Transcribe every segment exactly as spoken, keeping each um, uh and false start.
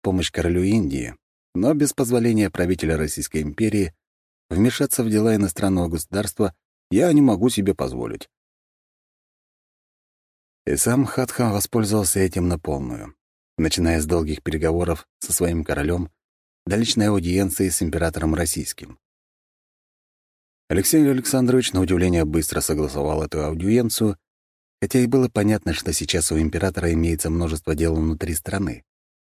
помощь королю Индии, но без позволения правителя Российской империи вмешаться в дела иностранного государства я не могу себе позволить. И сам Хатха воспользовался этим на полную, начиная с долгих переговоров со своим королем до личной аудиенции с императором российским. Алексей Александрович, на удивление, быстро согласовал эту аудиенцию, хотя и было понятно, что сейчас у императора имеется множество дел внутри страны.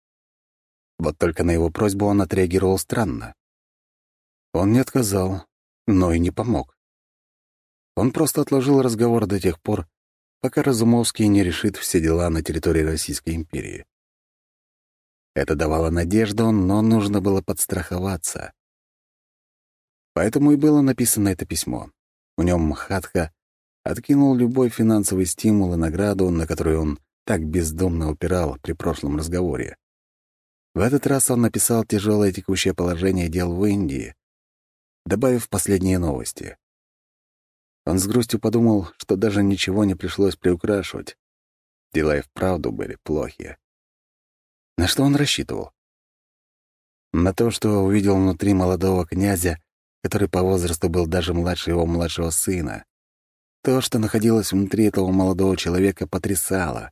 Вот только на его просьбу он отреагировал странно. Он не отказал, но и не помог. Он просто отложил разговор до тех пор, пока Разумовский не решит все дела на территории Российской империи. Это давало надежду, но нужно было подстраховаться. Поэтому и было написано это письмо. В нем Хатха откинул любой финансовый стимул и награду, на которую он так бездумно упирал при прошлом разговоре. В этот раз он написал тяжелое текущее положение дел в Индии, добавив последние новости. Он с грустью подумал, что даже ничего не пришлось приукрашивать. Дела и вправду были плохие. На что он рассчитывал? На то, что увидел внутри молодого князя, который по возрасту был даже младше его младшего сына. То, что находилось внутри этого молодого человека, потрясало.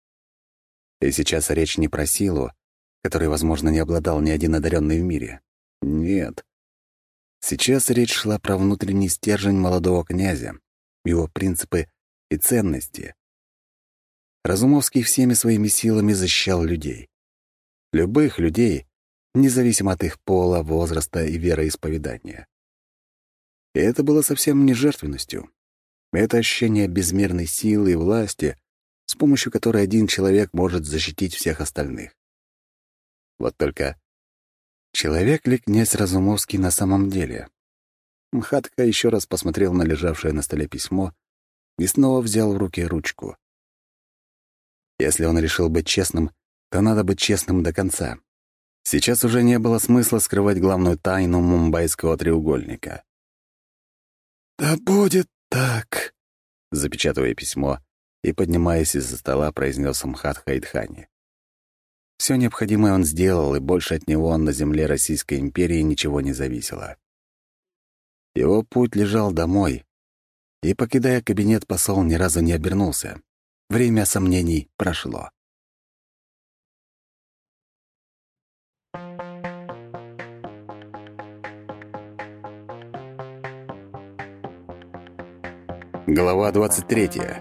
И сейчас речь не про силу, которой, возможно, не обладал ни один одаренный в мире. Нет. Сейчас речь шла про внутренний стержень молодого князя, его принципы и ценности. Разумовский всеми своими силами защищал людей. Любых людей, независимо от их пола, возраста и вероисповедания. И это было совсем не жертвенностью. Это ощущение безмерной силы и власти, с помощью которой один человек может защитить всех остальных. Вот только человек ли князь Разумовский на самом деле? Мхатка еще раз посмотрел на лежавшее на столе письмо и снова взял в руки ручку. Если он решил быть честным, то надо быть честным до конца. Сейчас уже не было смысла скрывать главную тайну мумбайского треугольника. «Да будет так», — запечатывая письмо и, поднимаясь из-за стола, произнес Мхатха Идхани. Все необходимое он сделал, и больше от него на земле Российской империи ничего не зависело. Его путь лежал домой, и, покидая кабинет, посол ни разу не обернулся. Время сомнений прошло. Глава двадцать третья.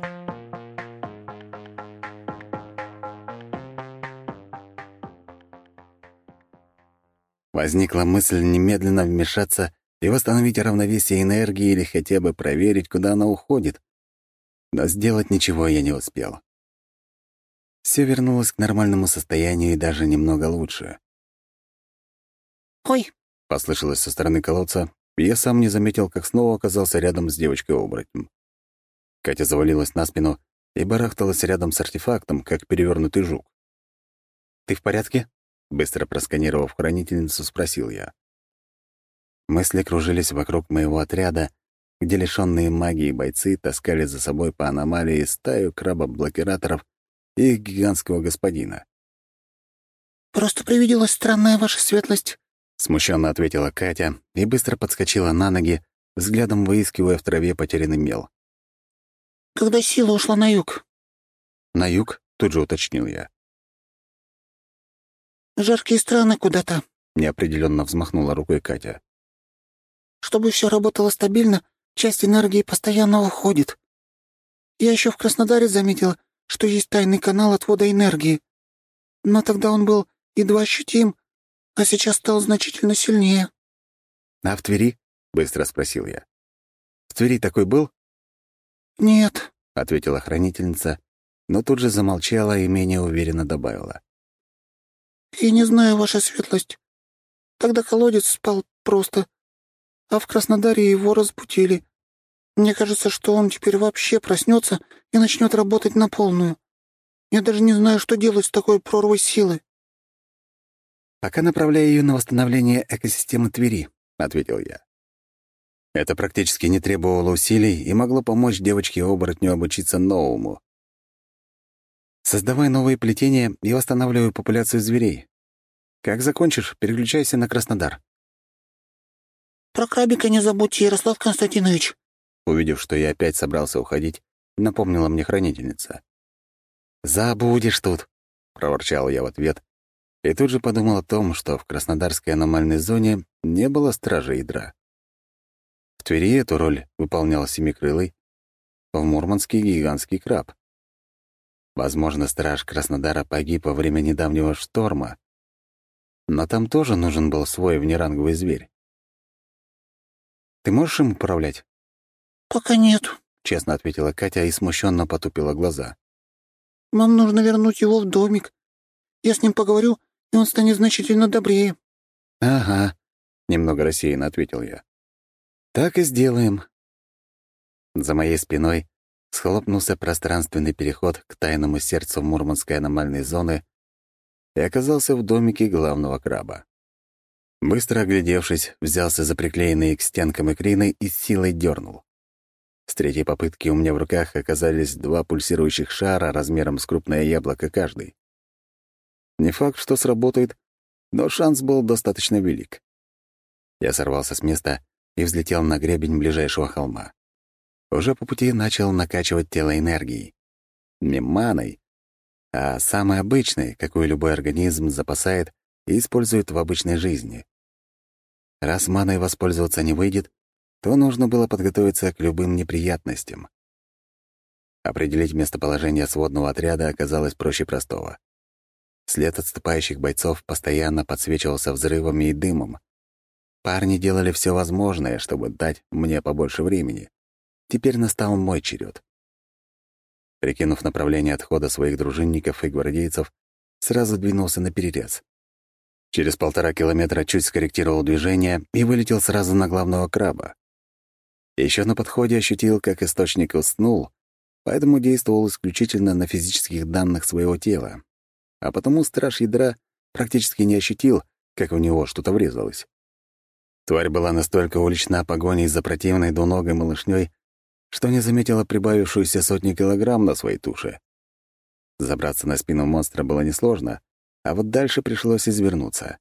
Возникла мысль немедленно вмешаться и восстановить равновесие энергии или хотя бы проверить, куда она уходит. Но сделать ничего я не успел. Все вернулось к нормальному состоянию и даже немного лучше. «Ой!» — послышалось со стороны колодца, и я сам не заметил, как снова оказался рядом с девочкой-оборотнем. Катя завалилась на спину и барахталась рядом с артефактом, как перевернутый жук. «Ты в порядке?» — быстро просканировав хранительницу, спросил я. Мысли кружились вокруг моего отряда, где лишённые магии бойцы таскали за собой по аномалии стаю крабов-блокираторов и их гигантского господина. «Просто привиделась странная ваша светлость», — смущенно ответила Катя и быстро подскочила на ноги, взглядом выискивая в траве потерянный мел. «Когда сила ушла на юг». «На юг?» — тут же уточнил я. «Жаркие страны куда-то», — неопределенно взмахнула рукой Катя. «Чтобы все работало стабильно, часть энергии постоянно уходит. Я еще в Краснодаре заметила, что есть тайный канал отвода энергии. Но тогда он был едва ощутим, а сейчас стал значительно сильнее». «А в Твери?» — быстро спросил я. «В Твери такой был?» «Нет», — ответила хранительница, но тут же замолчала и менее уверенно добавила. «Я не знаю, ваша светлость. Тогда колодец спал просто, а в Краснодаре его разбудили. Мне кажется, что он теперь вообще проснется и начнет работать на полную. Я даже не знаю, что делать с такой прорвой силы». «Пока направляю ее на восстановление экосистемы Твери», — ответил я. Это практически не требовало усилий и могло помочь девочке-оборотню обучиться новому. Создавая новые плетения, я восстанавливаю популяцию зверей. Как закончишь, переключайся на Краснодар». «Про крабика не забудьте, Ярослав Константинович». Увидев, что я опять собрался уходить, напомнила мне хранительница. «Забудешь тут», — проворчал я в ответ, и тут же подумал о том, что в Краснодарской аномальной зоне не было стражи ядра. В Твери эту роль выполнял семикрылый, в Мурманске — гигантский краб. Возможно, страж Краснодара погиб во время недавнего шторма, но там тоже нужен был свой внеранговый зверь. «Ты можешь им управлять?» «Пока нет», — честно ответила Катя и смущенно потупила глаза. «Нам нужно вернуть его в домик. Я с ним поговорю, и он станет значительно добрее». «Ага», — немного рассеянно ответил я. «Так и сделаем». За моей спиной схлопнулся пространственный переход к тайному сердцу Мурманской аномальной зоны и оказался в домике главного краба. Быстро оглядевшись, взялся за приклеенные к стенкам икрины и с силой дернул. С третьей попытки у меня в руках оказались два пульсирующих шара размером с крупное яблоко каждый. Не факт, что сработает, но шанс был достаточно велик. Я сорвался с места и взлетел на гребень ближайшего холма. Уже по пути начал накачивать тело энергией. Не маной, а самой обычной, какую любой организм запасает и использует в обычной жизни. Раз маной воспользоваться не выйдет, то нужно было подготовиться к любым неприятностям. Определить местоположение сводного отряда оказалось проще простого. След отступающих бойцов постоянно подсвечивался взрывами и дымом. Парни делали все возможное, чтобы дать мне побольше времени. Теперь настал мой черед. Прикинув направление отхода своих дружинников и гвардейцев, сразу двинулся на перерез. Через полтора километра чуть скорректировал движение и вылетел сразу на главного краба. Еще на подходе ощутил, как источник уснул, поэтому действовал исключительно на физических данных своего тела. А потому страж ядра практически не ощутил, как в него что-то врезалось. Тварь была настолько увлечена погоней за противной двуногой малышней, что не заметила прибавившуюся сотню килограмм на своей туше. Забраться на спину монстра было несложно, а вот дальше пришлось извернуться.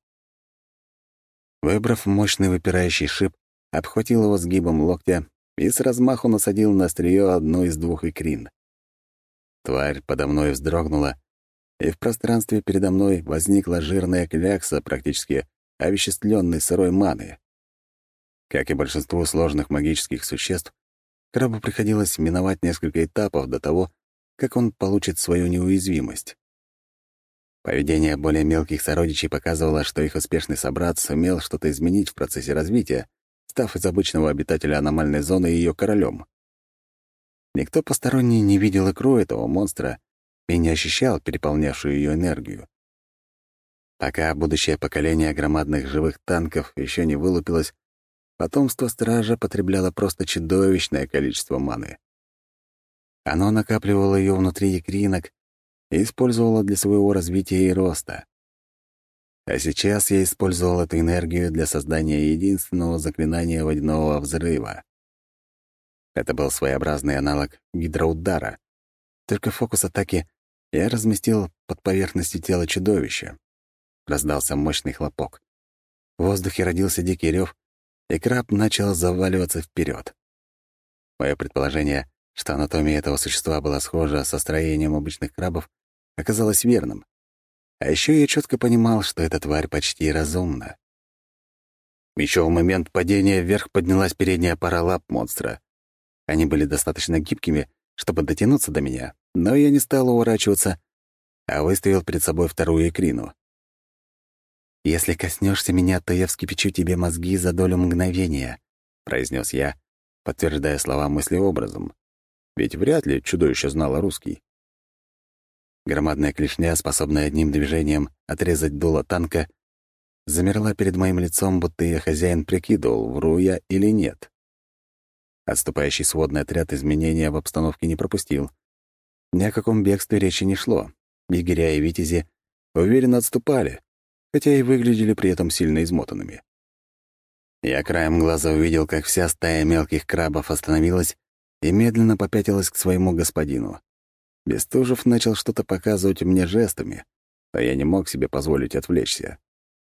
Выбрав мощный выпирающий шип, обхватил его сгибом локтя и с размаху насадил на острие одну из двух икрин. Тварь подо мной вздрогнула, и в пространстве передо мной возникла жирная клякса, практически овеществленной сырой маны. Как и большинству сложных магических существ, крабу приходилось миновать несколько этапов до того, как он получит свою неуязвимость. Поведение более мелких сородичей показывало, что их успешный собрат сумел что-то изменить в процессе развития, став из обычного обитателя аномальной зоны ее королем. Никто посторонний не видел икру этого монстра и не ощущал переполнявшую ее энергию. Пока будущее поколение громадных живых танков еще не вылупилось, потомство стража потребляло просто чудовищное количество маны. Оно накапливало ее внутри икринок и использовало для своего развития и роста. А сейчас я использовал эту энергию для создания единственного заклинания водяного взрыва. Это был своеобразный аналог гидроудара, только фокус атаки я разместил под поверхностью тела чудовища. Раздался мощный хлопок. В воздухе родился дикий рев, и краб начал заваливаться вперед. Мое предположение, что анатомия этого существа была схожа со строением обычных крабов, оказалось верным. А еще я четко понимал, что эта тварь почти разумна. Еще в момент падения вверх поднялась передняя пара лап монстра. Они были достаточно гибкими, чтобы дотянуться до меня, но я не стал уворачиваться, а выставил перед собой вторую икрину. «Если коснешься меня, то я вскипячу тебе мозги за долю мгновения», — произнес я, подтверждая слова мыслеобразом. Ведь вряд ли чудовище знало русский. Громадная клешня, способная одним движением отрезать дуло танка, замерла перед моим лицом, будто ее хозяин прикидывал, вру я или нет. Отступающий сводный отряд изменения в обстановке не пропустил. Ни о каком бегстве речи не шло. Егеря и витязи уверенно отступали, хотя и выглядели при этом сильно измотанными. Я краем глаза увидел, как вся стая мелких крабов остановилась и медленно попятилась к своему господину. Бестужев начал что-то показывать мне жестами, но я не мог себе позволить отвлечься.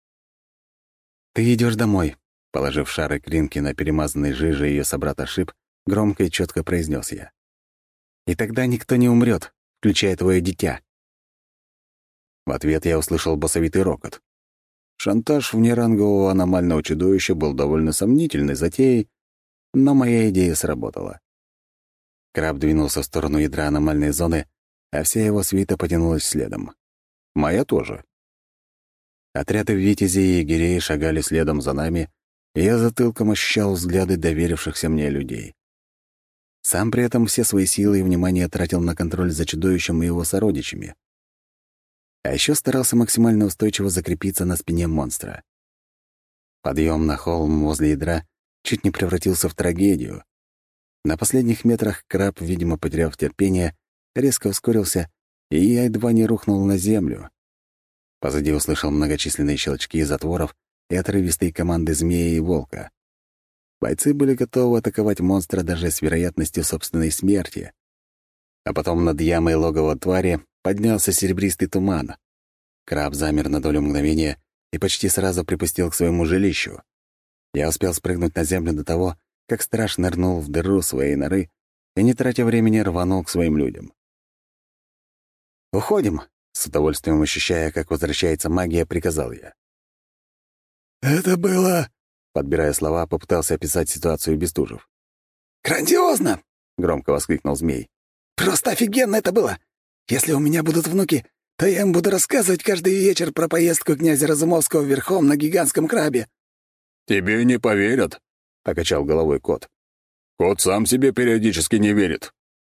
«Ты идешь домой», — положив шары кринки на перемазанный жижей ее собрата шип, громко и четко произнес я. «И тогда никто не умрет, включая твое дитя». В ответ я услышал басовитый рокот. Шантаж внерангового аномального чудовища был довольно сомнительной затеей, но моя идея сработала. Краб двинулся в сторону ядра аномальной зоны, а вся его свита потянулась следом. Моя тоже. Отряды витязей и егерей шагали следом за нами, и я затылком ощущал взгляды доверившихся мне людей. Сам при этом все свои силы и внимание тратил на контроль за чудовищем и его сородичами. А еще старался максимально устойчиво закрепиться на спине монстра. Подъем на холм возле ядра чуть не превратился в трагедию. На последних метрах краб, видимо, потеряв терпение, резко ускорился, и я едва не рухнул на землю. Позади услышал многочисленные щелчки затворов и отрывистые команды змеи и волка. Бойцы были готовы атаковать монстра даже с вероятностью собственной смерти. А потом над ямой логова твари поднялся серебристый туман. Краб замер на долю мгновения и почти сразу припустил к своему жилищу. Я успел спрыгнуть на землю до того, как страж нырнул в дыру своей норы и, не тратя времени, рванул к своим людям. «Уходим!» — с удовольствием ощущая, как возвращается магия, приказал я. «Это было...» — подбирая слова, попытался описать ситуацию Бестужев. «Грандиозно!» — громко воскликнул змей. «Просто офигенно это было! Если у меня будут внуки, то я им буду рассказывать каждый вечер про поездку князя Разумовского верхом на гигантском крабе». «Тебе не поверят», — покачал головой кот. «Кот сам себе периодически не верит».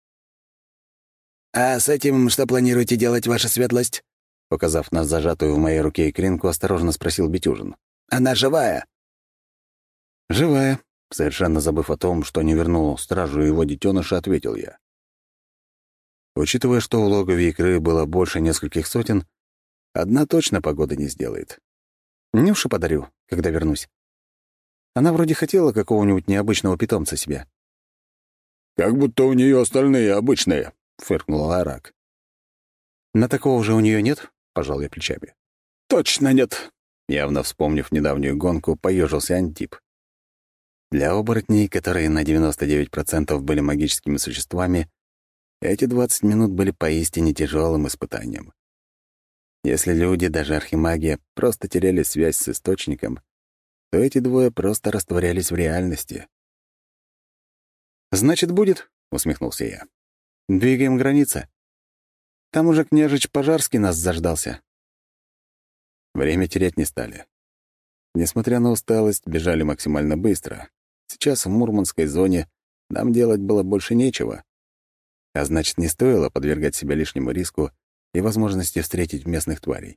«А с этим что планируете делать, ваша светлость?» Показав на зажатую в моей руке икринку, осторожно спросил Бетюжин. «Она живая?» «Живая», — совершенно забыв о том, что не вернул стражу его детеныша, ответил я. Учитывая, что в логове икры было больше нескольких сотен, одна точно погоды не сделает. Нюше подарю, когда вернусь. Она вроде хотела какого-нибудь необычного питомца себе. «Как будто у нее остальные обычные», — фыркнул Арак. «На такого же у нее нет?» — пожал я плечами. «Точно нет!» — явно вспомнив недавнюю гонку, поежился Антип. Для оборотней, которые на девяносто девять процентов были магическими существами, эти двадцать минут были поистине тяжелым испытанием. Если люди, даже архимаги, просто теряли связь с источником, то эти двое просто растворялись в реальности. «Значит, будет?» — усмехнулся я. «Двигаем границы. Там уже княжич Пожарский нас заждался». Время терять не стали. Несмотря на усталость, бежали максимально быстро. Сейчас в Мурманской зоне нам делать было больше нечего. А значит, не стоило подвергать себя лишнему риску и возможности встретить местных тварей.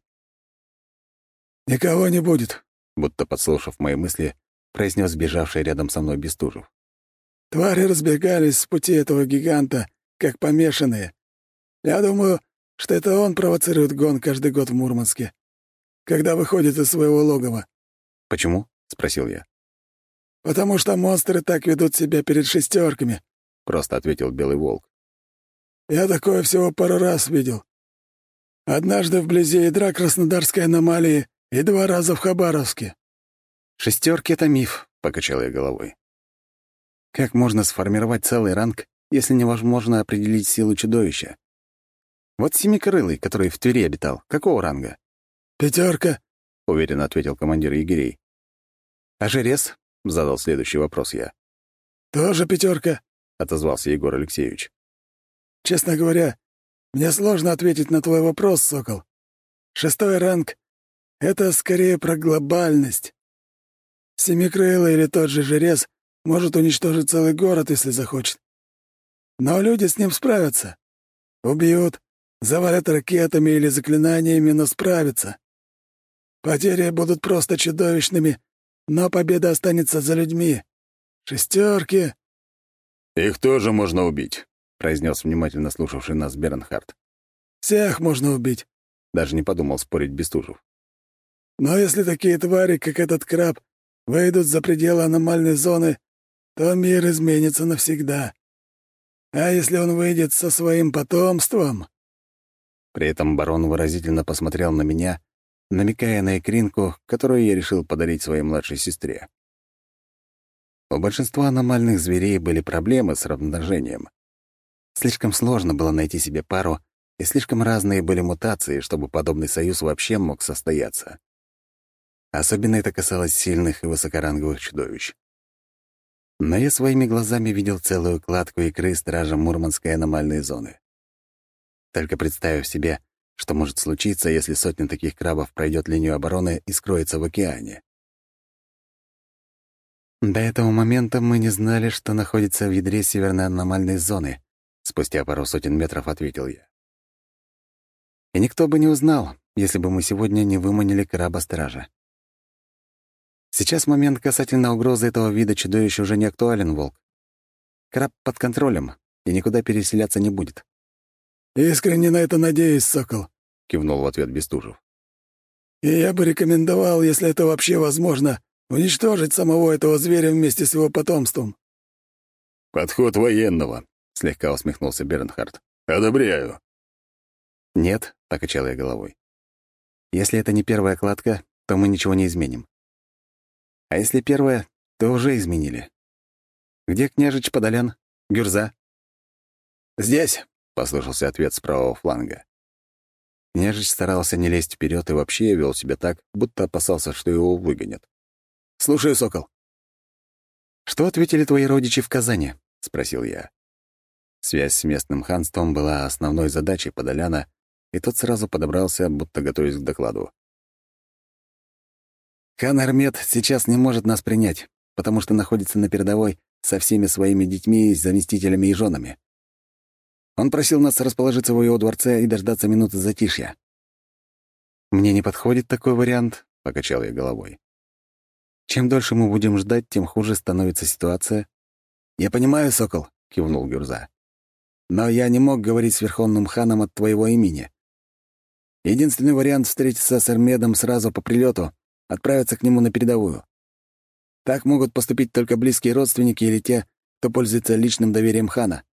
«Никого не будет», — будто подслушав мои мысли, произнес бежавший рядом со мной Бестужев. «Твари разбегались с пути этого гиганта, как помешанные. Я думаю, что это он провоцирует гон каждый год в Мурманске, когда выходит из своего логова». «Почему?» — спросил я. «Потому что монстры так ведут себя перед шестерками», — просто ответил Белый Волк. «Я такое всего пару раз видел. Однажды вблизи ядра Краснодарской аномалии и два раза в Хабаровске». «Шестерки — это миф», — покачал я головой. «Как можно сформировать целый ранг, если невозможно определить силу чудовища? Вот Семикрылый, который в Твери обитал, какого ранга?» «Пятерка», — уверенно ответил командир егерей. «А Жерез?» — задал следующий вопрос я. «Тоже пятерка», — отозвался Егор Алексеевич. «Честно говоря, мне сложно ответить на твой вопрос, Сокол. Шестой ранг — это скорее про глобальность. Семикрылый или тот же Жерез может уничтожить целый город, если захочет. Но люди с ним справятся. Убьют, завалят ракетами или заклинаниями, но справятся. Потери будут просто чудовищными, но победа останется за людьми. Шестерки. «Их тоже можно убить», — произнес внимательно слушавший нас Бернхард. «Всех можно убить», — даже не подумал спорить Бестужев. «но если такие твари, как этот краб, выйдут за пределы аномальной зоны, то мир изменится навсегда. А если он выйдет со своим потомством...» При этом барон выразительно посмотрел на меня, намекая на икринку, которую я решил подарить своей младшей сестре. У большинства аномальных зверей были проблемы с размножением. Слишком сложно было найти себе пару, и слишком разные были мутации, чтобы подобный союз вообще мог состояться. Особенно это касалось сильных и высокоранговых чудовищ. Но я своими глазами видел целую кладку икры стража Мурманской аномальной зоны. Только представив себе, что может случиться, если сотня таких крабов пройдет линию обороны и скроется в океане. До этого момента мы не знали, что находится в ядре северной аномальной зоны, спустя пару сотен метров ответил я. И никто бы не узнал, если бы мы сегодня не выманили краба-стража. Сейчас момент касательно угрозы этого вида чудовищ уже не актуален, Волк. Краб под контролем и никуда переселяться не будет. «Искренне на это надеюсь, Сокол», — кивнул в ответ Бестужев. «И я бы рекомендовал, если это вообще возможно, уничтожить самого этого зверя вместе с его потомством». «Подход военного», — слегка усмехнулся Бернхард. «Одобряю». «Нет», — покачал я головой. «Если это не первая кладка, то мы ничего не изменим. А если первая, то уже изменили. Где княжич Подолян? Гюрза?» «Здесь», — послышался ответ с правого фланга. Княжич старался не лезть вперед и вообще вел себя так, будто опасался, что его выгонят. «Слушаю, Сокол». «Что ответили твои родичи в Казани?» — спросил я. Связь с местным ханством была основной задачей Подоляна, и тот сразу подобрался, будто готовясь к докладу. «Хан Армед сейчас не может нас принять, потому что находится на передовой со всеми своими детьми, заместителями и женами. Он просил нас расположиться в его дворце и дождаться минуты затишья». «Мне не подходит такой вариант», — покачал я головой. «Чем дольше мы будем ждать, тем хуже становится ситуация». «Я понимаю, Сокол», — кивнул Гюрза. «Но я не мог говорить с Верховным ханом от твоего имени. Единственный вариант — встретиться с Армедом сразу по прилету, отправиться к нему на передовую. Так могут поступить только близкие родственники или те, кто пользуется личным доверием хана».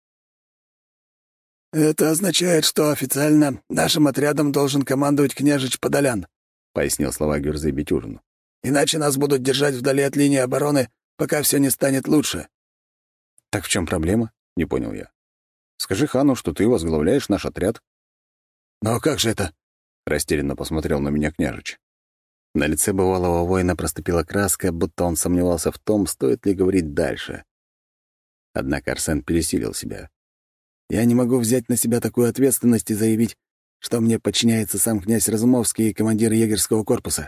«Это означает, что официально нашим отрядом должен командовать княжич Подолян», — пояснил слова Гюрзы Бетюжину. «Иначе нас будут держать вдали от линии обороны, пока все не станет лучше». «Так в чем проблема?» — не понял я. «Скажи хану, что ты возглавляешь наш отряд». «Но как же это?» — растерянно посмотрел на меня княжич. На лице бывалого воина проступила краска, будто он сомневался в том, стоит ли говорить дальше. Однако Арсен пересилил себя. «Я не могу взять на себя такую ответственность и заявить, что мне подчиняется сам князь Разумовский и командир егерского корпуса».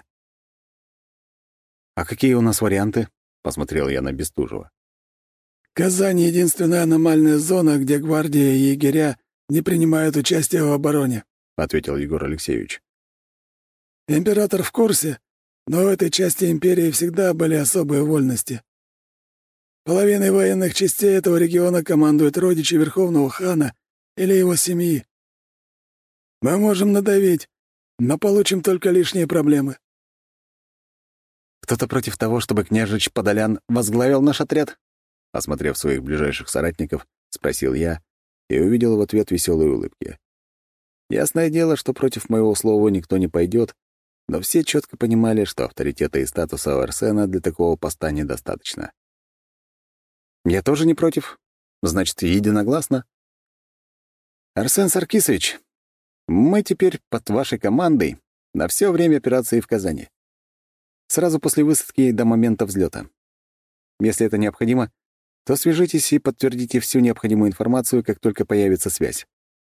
«А какие у нас варианты?» — посмотрел я на Бестужева. «Казань — единственная аномальная зона, где гвардия и егеря не принимают участие в обороне», — ответил Егор Алексеевич. «Император в курсе, но в этой части империи всегда были особые вольности. Половиной военных частей этого региона командуют родичи Верховного хана или его семьи. Мы можем надавить, но получим только лишние проблемы». «Кто-то против того, чтобы княжич Подолян возглавил наш отряд?» Осмотрев своих ближайших соратников, спросил я и увидел в ответ веселые улыбки. Ясное дело, что против моего слова никто не пойдет, но все четко понимали, что авторитета и статуса у Арсена для такого поста недостаточно. «Я тоже не против. Значит, единогласно. Арсен Саркисович, мы теперь под вашей командой на все время операции в Казани. Сразу после высадки до момента взлета. Если это необходимо, то свяжитесь и подтвердите всю необходимую информацию, как только появится связь».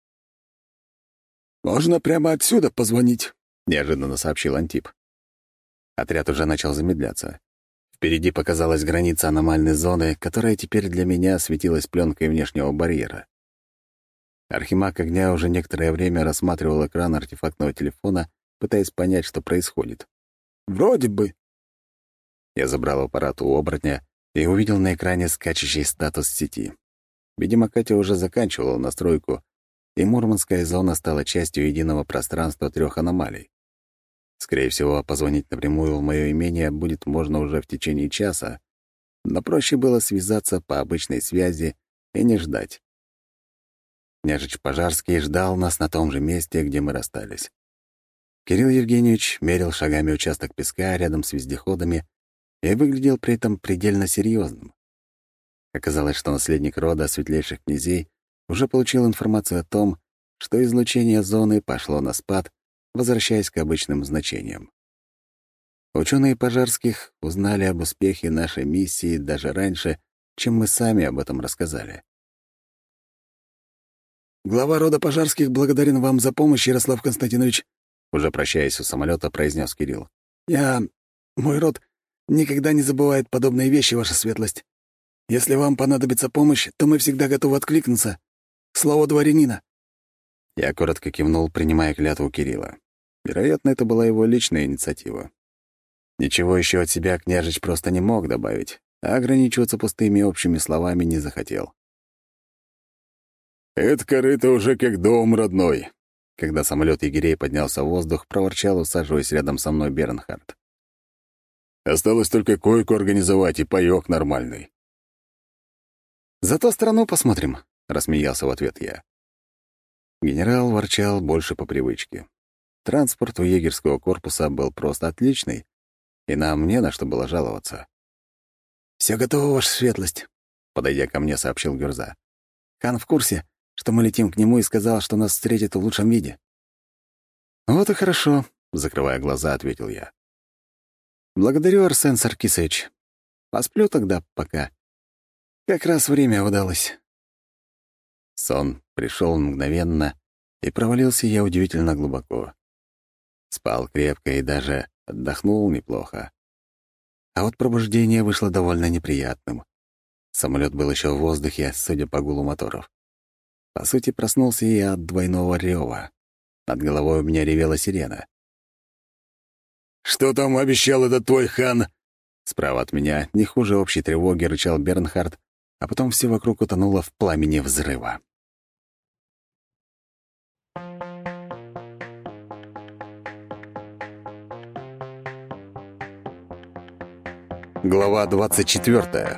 «Можно прямо отсюда позвонить», — неожиданно сообщил Антип. Отряд уже начал замедляться. Впереди показалась граница аномальной зоны, которая теперь для меня светилась пленкой внешнего барьера. Архимаг огня уже некоторое время рассматривал экран артефактного телефона, пытаясь понять, что происходит. «Вроде бы». Я забрал аппарат у оборотня и увидел на экране скачущий статус сети. Видимо, Катя уже заканчивала настройку, и Мурманская зона стала частью единого пространства трех аномалий. Скорее всего, позвонить напрямую в мое имение будет можно уже в течение часа, но проще было связаться по обычной связи и не ждать. Княжич Пожарский ждал нас на том же месте, где мы расстались. Кирилл Евгеньевич мерил шагами участок песка рядом с вездеходами и выглядел при этом предельно серьезным. Оказалось, что наследник рода светлейших князей уже получил информацию о том, что излучение зоны пошло на спад, возвращаясь к обычным значениям. Ученые Пожарских узнали об успехе нашей миссии даже раньше, чем мы сами об этом рассказали. «Глава рода Пожарских благодарен вам за помощь, Ярослав Константинович», уже прощаясь у самолета, произнес Кирилл. «Я... Мой род никогда не забывает подобные вещи, ваша светлость. Если вам понадобится помощь, то мы всегда готовы откликнуться. К слову дворянина». Я коротко кивнул, принимая клятву Кирилла. Вероятно, это была его личная инициатива. Ничего еще от себя княжич просто не мог добавить, а ограничиваться пустыми общими словами не захотел. «Это корыто уже как дом родной», — когда самолет егерей поднялся в воздух, проворчал, усаживаясь рядом со мной Бернхард. «Осталось только койку организовать и паёк нормальный». «Зато страну посмотрим», — рассмеялся в ответ я. Генерал ворчал больше по привычке. Транспорт у егерского корпуса был просто отличный, и нам не на что было жаловаться. «Все готово, ваша светлость», — подойдя ко мне, сообщил Гюрза. «Хан в курсе, что мы летим к нему, и сказал, что нас встретят в лучшем виде». «Вот и хорошо», — закрывая глаза, ответил я. «Благодарю, Арсен Саркисович. Посплю тогда пока. Как раз время удалось». Сон пришел мгновенно, и провалился я удивительно глубоко. Спал крепко и даже отдохнул неплохо. А вот пробуждение вышло довольно неприятным. Самолет был еще в воздухе, судя по гулу моторов. По сути, проснулся я от двойного рева. Над головой у меня ревела сирена. «Что там обещал этот твой хан?» Справа от меня, не хуже общей тревоги, рычал Бернхард, а потом все вокруг утонуло в пламени взрыва. Глава двадцать четвёртая.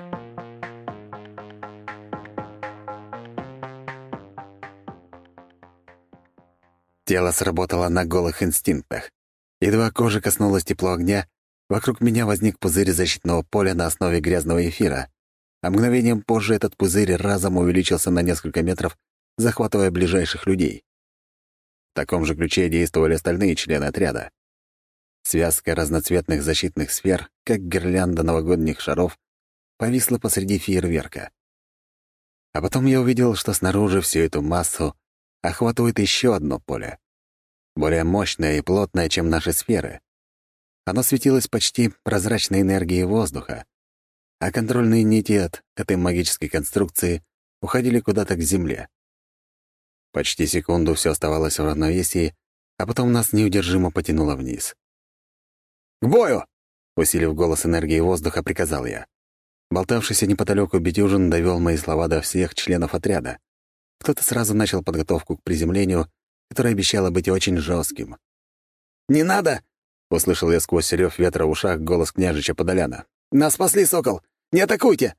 Тело сработало на голых инстинктах. Едва кожа коснулась тепло огня, вокруг меня возник пузырь защитного поля на основе грязного эфира, а мгновением позже этот пузырь разом увеличился на несколько метров, захватывая ближайших людей. В таком же ключе действовали остальные члены отряда. Связка разноцветных защитных сфер, как гирлянда новогодних шаров, повисла посреди фейерверка. А потом я увидел, что снаружи всю эту массу охватывает еще одно поле, более мощное и плотное, чем наши сферы. Оно светилось почти прозрачной энергией воздуха, а контрольные нити от этой магической конструкции уходили куда-то к земле. Почти секунду все оставалось в равновесии, а потом нас неудержимо потянуло вниз. «К бою!» — усилив голос энергии воздуха, приказал я. Болтавшийся неподалеку Бетюжин довел мои слова до всех членов отряда. Кто-то сразу начал подготовку к приземлению, которое обещало быть очень жестким. «Не надо!» — услышал я сквозь рев ветра в ушах голос княжича Подоляна. «Нас спасли, Сокол! Не атакуйте!»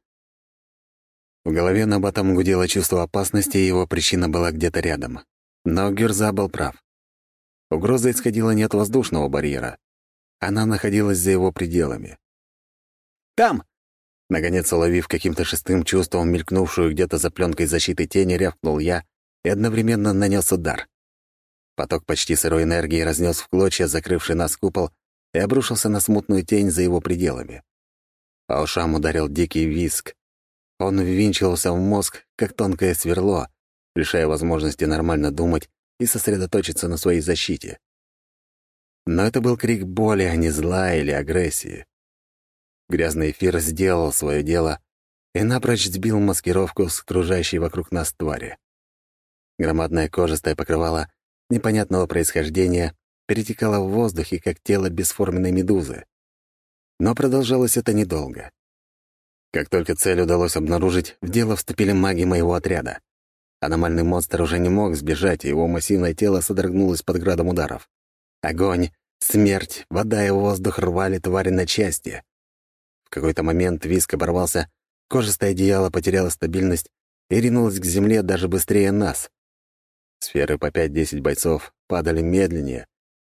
В голове Набатом гудело чувство опасности, и его причина была где-то рядом. Но Гюрза был прав. Угроза исходила не от воздушного барьера. Она находилась за его пределами. «Там!» Наконец, уловив каким-то шестым чувством мелькнувшую где-то за пленкой защиты тени, рявкнул я и одновременно нанес удар. Поток почти сырой энергии разнес в клочья закрывший нас купол и обрушился на смутную тень за его пределами. По ушам ударил дикий визг. Он ввинчивался в мозг, как тонкое сверло, лишая возможности нормально думать и сосредоточиться на своей защите. Но это был крик боли, а не зла или агрессии. Грязный эфир сделал свое дело и напрочь сбил маскировку с окружающей вокруг нас твари. Громадное кожистое покрывало непонятного происхождения перетекало в воздухе, как тело бесформенной медузы. Но продолжалось это недолго. Как только цель удалось обнаружить, в дело вступили маги моего отряда. Аномальный монстр уже не мог сбежать, и его массивное тело содрогнулось под градом ударов. Огонь, смерть, вода и воздух рвали твари на части. В какой-то момент визг оборвался, кожистое одеяло потеряло стабильность и ринулось к земле даже быстрее нас. Сферы по пять-десять бойцов падали медленнее,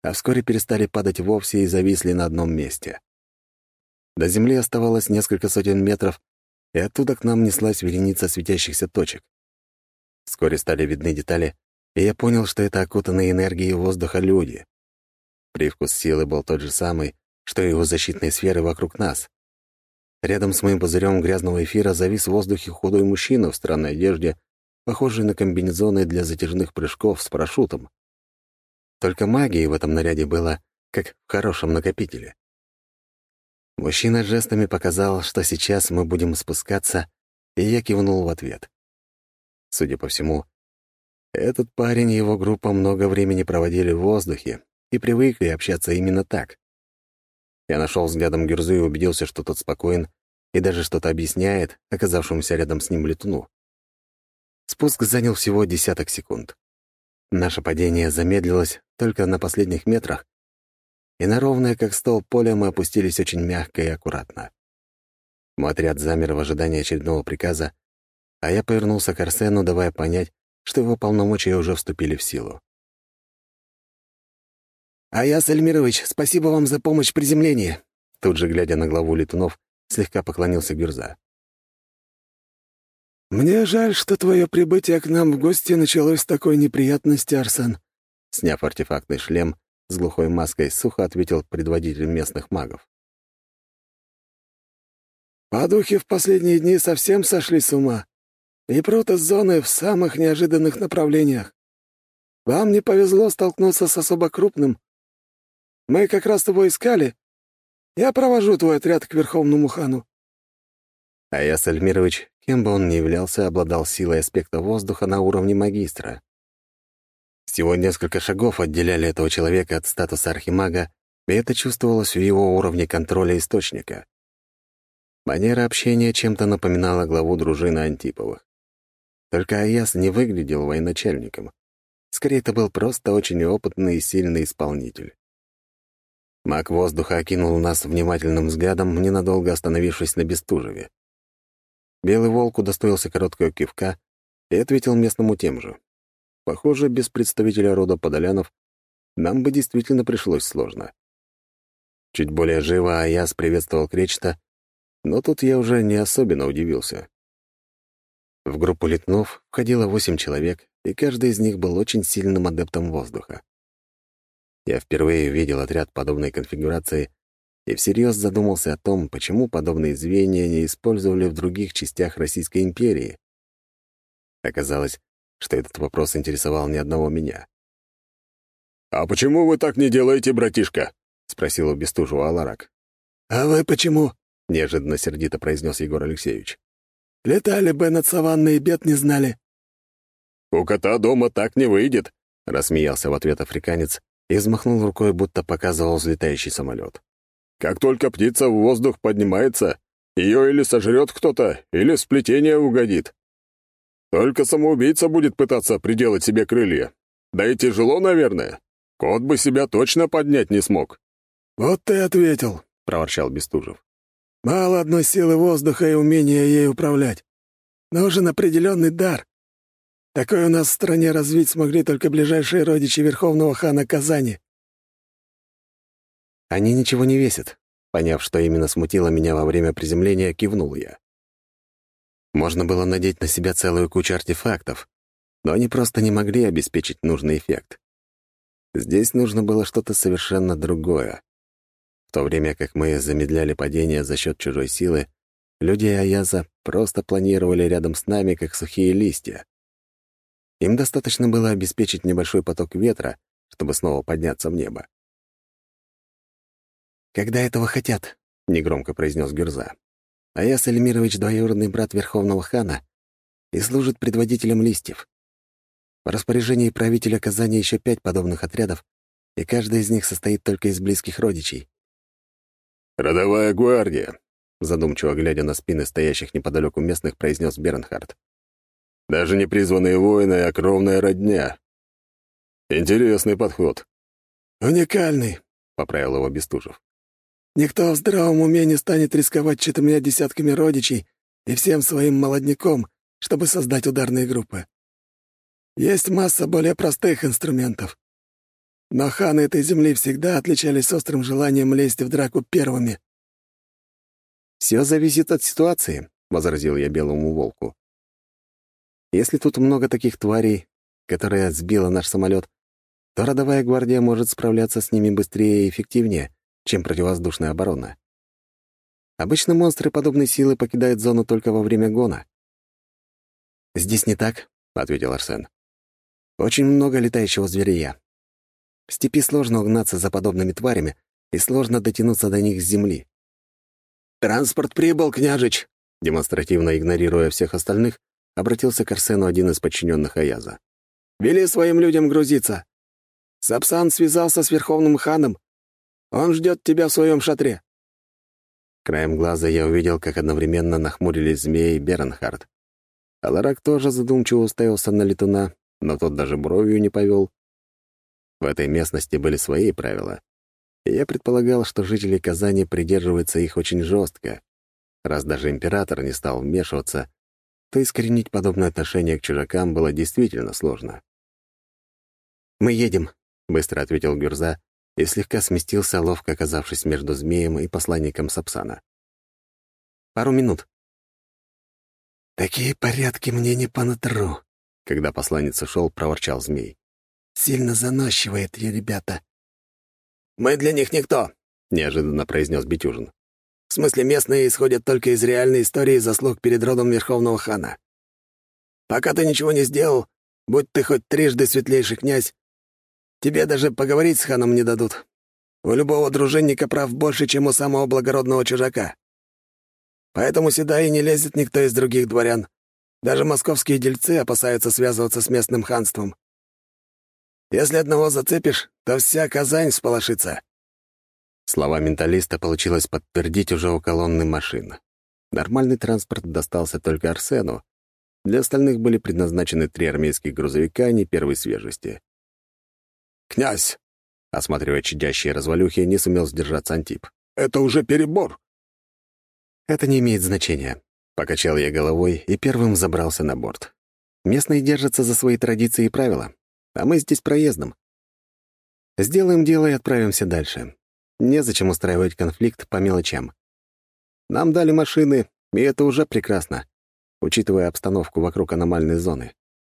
а вскоре перестали падать вовсе и зависли на одном месте. До земли оставалось несколько сотен метров, и оттуда к нам неслась вереница светящихся точек. Вскоре стали видны детали, и я понял, что это окутанные энергией воздуха люди. Привкус силы был тот же самый, что и у защитной сферы вокруг нас. Рядом с моим пузырем грязного эфира завис в воздухе худой мужчина в странной одежде, похожий на комбинезоны для затяжных прыжков с парашютом. Только магии в этом наряде было, как в хорошем накопителе. Мужчина жестами показал, что сейчас мы будем спускаться, и я кивнул в ответ. Судя по всему, этот парень и его группа много времени проводили в воздухе и привыкли общаться именно так. Я нашел взглядом Гюрзу и убедился, что тот спокоен и даже что-то объясняет оказавшемуся рядом с ним летуну. Спуск занял всего десяток секунд. Наше падение замедлилось только на последних метрах, и на ровное, как стол, поле мы опустились очень мягко и аккуратно. Мой отряд замер в ожидании очередного приказа, а я повернулся к Арсену, давая понять, что его полномочия уже вступили в силу. «Аяс Эльмирович, спасибо вам за помощь в приземлении!» Тут же, глядя на главу летунов, слегка поклонился Гюрза. «Мне жаль, что твое прибытие к нам в гости началось с такой неприятности, Арсен», сняв артефактный шлем с глухой маской, сухо ответил предводитель местных магов. «Подухи в последние дни совсем сошли с ума и прут из зоны в самых неожиданных направлениях. Вам не повезло столкнуться с особо крупным. Мы как раз его искали. Я провожу твой отряд к Верховному хану». Аяс Эльмирович, кем бы он ни являлся, обладал силой аспекта воздуха на уровне магистра. Всего несколько шагов отделяли этого человека от статуса архимага, и это чувствовалось в его уровне контроля источника. Манера общения чем-то напоминала главу дружины Антиповых. Только Аяс не выглядел военачальником. Скорее, это был просто очень опытный и сильный исполнитель. Маг воздуха окинул нас внимательным взглядом, ненадолго остановившись на Бестужеве. Белый волк удостоился короткого кивка и ответил местному тем же. Похоже, без представителя рода Подолянов нам бы действительно пришлось сложно. Чуть более живо Аяс приветствовал Кречета, но тут я уже не особенно удивился. В группу летунов входило восемь человек, и каждый из них был очень сильным адептом воздуха. Я впервые видел отряд подобной конфигурации и всерьез задумался о том, почему подобные звенья не использовали в других частях Российской империи. Оказалось, что этот вопрос интересовал ни одного меня. «А почему вы так не делаете, братишка?» — спросил у Бестужева Аларак. «А вы почему?» — неожиданно сердито произнес Егор Алексеевич. «Летали бы над саванной и бед не знали». «У кота дома так не выйдет», — рассмеялся в ответ африканец и взмахнул рукой, будто показывал взлетающий самолет. «Как только птица в воздух поднимается, ее или сожрет кто-то, или в сплетение угодит. Только самоубийца будет пытаться приделать себе крылья. Да и тяжело, наверное. Кот бы себя точно поднять не смог». «Вот ты ответил», — проворчал Бестужев. «Мало одной силы воздуха и умения ей управлять. Нужен определенный дар. Такой у нас в стране развить смогли только ближайшие родичи Верховного хана Казани». «Они ничего не весят», — поняв, что именно смутило меня во время приземления, кивнул я. Можно было надеть на себя целую кучу артефактов, но они просто не могли обеспечить нужный эффект. Здесь нужно было что-то совершенно другое. В то время как мы замедляли падение за счет чужой силы, люди Аяза просто планировали рядом с нами, как сухие листья. Им достаточно было обеспечить небольшой поток ветра, чтобы снова подняться в небо. «Когда этого хотят?» — негромко произнес Гюрза. «Аяс Эльмирович — двоюродный брат Верховного хана и служит предводителем листьев. В распоряжении правителя Казани еще пять подобных отрядов, и каждый из них состоит только из близких родичей». «Родовая гвардия», — задумчиво глядя на спины стоящих неподалеку местных, произнес Бернхард. «Даже не призванные воины, а кровная родня. Интересный подход». «Уникальный», — поправил его Бестужев. «Никто в здравом уме не станет рисковать четырьмя десятками родичей и всем своим молодняком, чтобы создать ударные группы. Есть масса более простых инструментов. Но ханы этой земли всегда отличались острым желанием лезть в драку первыми». «Все зависит от ситуации», — возразил я белому волку. «Если тут много таких тварей, которые сбила наш самолет, то родовая гвардия может справляться с ними быстрее и эффективнее, чем противовоздушная оборона. Обычно монстры подобной силы покидают зону только во время гона». «Здесь не так», — ответил Арсен. «Очень много летающего зверя. В степи сложно угнаться за подобными тварями и сложно дотянуться до них с земли». «Транспорт прибыл, княжич!» Демонстративно игнорируя всех остальных, обратился к Арсену один из подчиненных Аяза. «Вели своим людям грузиться. Сапсан связался с Верховным ханом. Он ждет тебя в своем шатре». Краем глаза я увидел, как одновременно нахмурились Змей и Бернхард. Аларак тоже задумчиво уставился на летуна, но тот даже бровью не повел. В этой местности были свои правила, и я предполагал, что жители Казани придерживаются их очень жестко. Раз даже император не стал вмешиваться, то искоренить подобное отношение к чужакам было действительно сложно. «Мы едем», — быстро ответил Гюрза и слегка сместился, ловко оказавшись между змеем и посланником Сапсана. «Пару минут». «Такие порядки мне не по нутру», — когда посланец ушел, проворчал змей. «Сильно заносчивые эти ребята». «Мы для них никто», — неожиданно произнес Битюжин. «В смысле, местные исходят только из реальной истории заслуг перед родом Верховного хана. Пока ты ничего не сделал, будь ты хоть трижды светлейший князь, тебе даже поговорить с ханом не дадут. У любого дружинника прав больше, чем у самого благородного чужака. Поэтому сюда и не лезет никто из других дворян. Даже московские дельцы опасаются связываться с местным ханством. Если одного зацепишь, то вся Казань всполошится». Слова менталиста получилось подтвердить уже у колонны машин. Нормальный транспорт достался только Арсену. Для остальных были предназначены три армейских грузовика не первой свежести. «Князь!» — осматривая чадящие развалюхи, не сумел сдержаться Антип. «Это уже перебор!» «Это не имеет значения», — покачал я головой и первым забрался на борт. «Местные держатся за свои традиции и правила, а мы здесь проездом. Сделаем дело и отправимся дальше. Незачем устраивать конфликт по мелочам. Нам дали машины, и это уже прекрасно, учитывая обстановку вокруг аномальной зоны».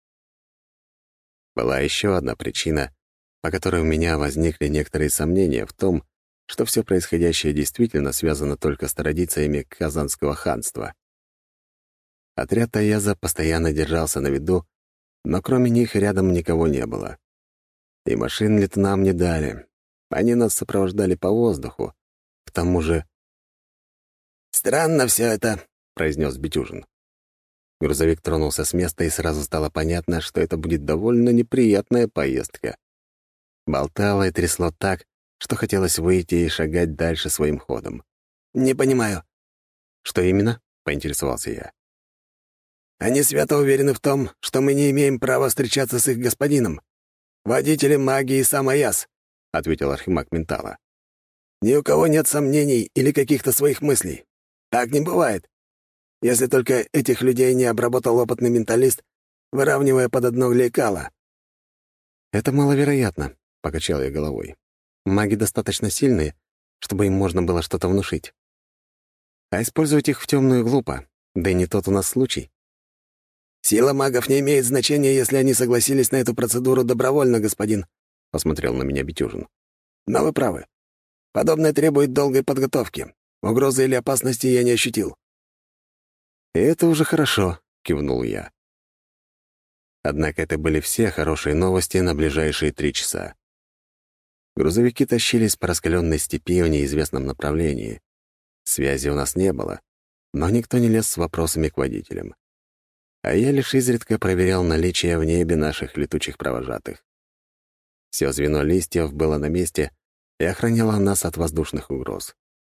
Была еще одна причина, по которой у меня возникли некоторые сомнения в том, что все происходящее действительно связано только с традициями Казанского ханства. Отряд Аяза постоянно держался на виду, но кроме них рядом никого не было. И машин летунам не дали. Они нас сопровождали по воздуху. К тому же... «Странно все это», — произнес Битюжин. Грузовик тронулся с места, и сразу стало понятно, что это будет довольно неприятная поездка. Болтало и трясло так, что хотелось выйти и шагать дальше своим ходом. «Не понимаю». «Что именно?» — поинтересовался я. «Они свято уверены в том, что мы не имеем права встречаться с их господином. Водители магии и сам Аяс», — ответил архимаг Ментала. «Ни у кого нет сомнений или каких-то своих мыслей. Так не бывает. Если только этих людей не обработал опытный менталист, выравнивая под одно лекало». «Это маловероятно», — покачал я головой. «Маги достаточно сильные, чтобы им можно было что-то внушить. А использовать их в темную глупо, да и не тот у нас случай». «Сила магов не имеет значения, если они согласились на эту процедуру добровольно, господин», — посмотрел на меня Битюжин. «Но вы правы. Подобное требует долгой подготовки. Угрозы или опасности я не ощутил». «Это уже хорошо», — кивнул я. Однако это были все хорошие новости на ближайшие три часа. Грузовики тащились по раскаленной степи в неизвестном направлении. Связи у нас не было, но никто не лез с вопросами к водителям. А я лишь изредка проверял наличие в небе наших летучих провожатых. Все звено листьев было на месте и охраняло нас от воздушных угроз.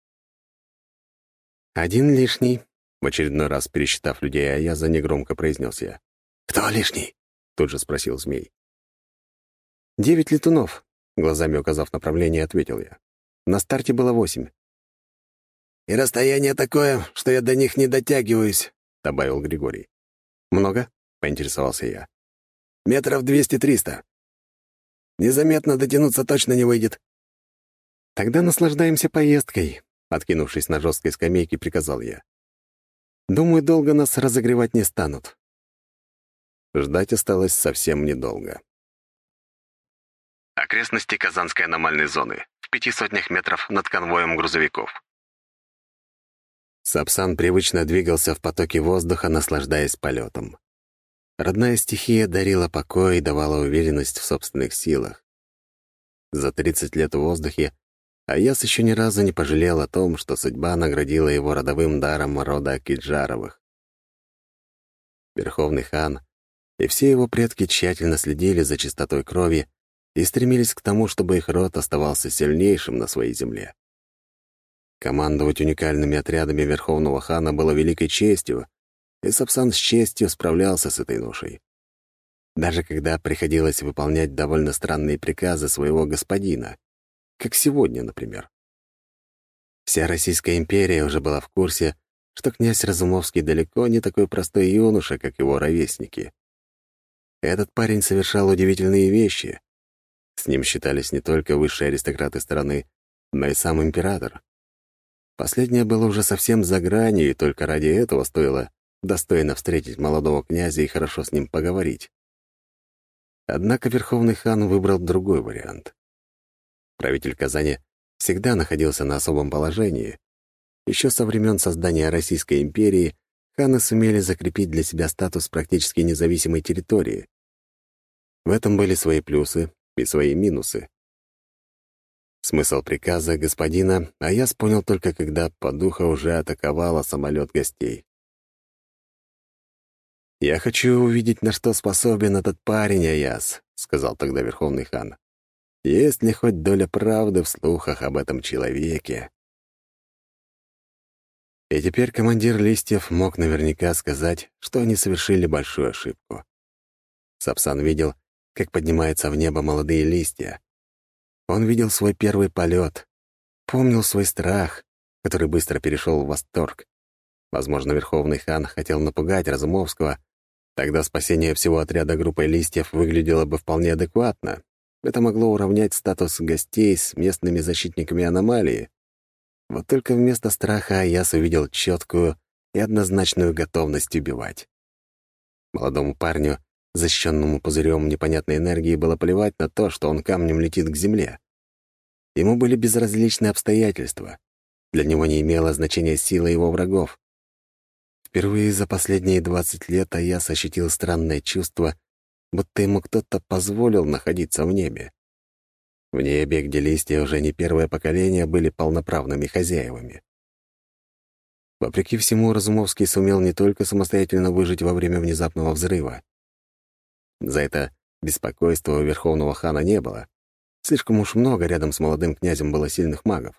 «Один лишний», — в очередной раз пересчитав людей Аяза, негромко произнес я. «Кто лишний?» — тут же спросил змей. «Девять летунов», — глазами указав направление, ответил я. «На старте было восемь». «И расстояние такое, что я до них не дотягиваюсь», — добавил Григорий. «Много?» — поинтересовался я. «Метров двести-триста». Незаметно дотянуться точно не выйдет». «Тогда наслаждаемся поездкой», — откинувшись на жесткой скамейке, приказал я. «Думаю, долго нас разогревать не станут». Ждать осталось совсем недолго. Окрестности Казанской аномальной зоны, в пяти сотнях метров над конвоем грузовиков. Сапсан привычно двигался в потоке воздуха, наслаждаясь полетом. Родная стихия дарила покой и давала уверенность в собственных силах. За тридцать лет в воздухе Аяс еще ни разу не пожалел о том, что судьба наградила его родовым даром рода Киджаровых. Верховный хан и все его предки тщательно следили за чистотой крови и стремились к тому, чтобы их род оставался сильнейшим на своей земле. Командовать уникальными отрядами Верховного хана было великой честью, и Сапсан с честью справлялся с этой ношей. Даже когда приходилось выполнять довольно странные приказы своего господина, как сегодня, например. Вся Российская империя уже была в курсе, что князь Разумовский далеко не такой простой юноша, как его ровесники. Этот парень совершал удивительные вещи. С ним считались не только высшие аристократы страны, но и сам император. Последнее было уже совсем за гранью, и только ради этого стоило достойно встретить молодого князя и хорошо с ним поговорить. Однако Верховный хан выбрал другой вариант. Правитель Казани всегда находился на особом положении. Еще со времен создания Российской империи ханы сумели закрепить для себя статус практически независимой территории. В этом были свои плюсы и свои минусы. Смысл приказа господина Аяс понял только, когда подуха уже атаковала самолет гостей. «Я хочу увидеть, на что способен этот парень, Аяс», — сказал тогда Верховный хан. «Есть ли хоть доля правды в слухах об этом человеке?» И теперь командир Листьев мог наверняка сказать, что они совершили большую ошибку. Сапсан видел, как поднимаются в небо молодые листья. Он видел свой первый полет, помнил свой страх, который быстро перешел в восторг. Возможно, Верховный хан хотел напугать Разумовского. Тогда спасение всего отряда группой листьев выглядело бы вполне адекватно. Это могло уравнять статус гостей с местными защитниками аномалии. Вот только вместо страха Аяс увидел четкую и однозначную готовность убивать. Молодому парню, защищенному пузырем непонятной энергии, было плевать на то, что он камнем летит к земле. Ему были безразличны обстоятельства. Для него не имело значения сила его врагов. Впервые за последние двадцать лет Аяс ощутил странное чувство, будто ему кто-то позволил находиться в небе. В небе, где листья уже не первое поколение были полноправными хозяевами. Вопреки всему, Разумовский сумел не только самостоятельно выжить во время внезапного взрыва. За это беспокойства у Верховного хана не было. Слишком уж много рядом с молодым князем было сильных магов.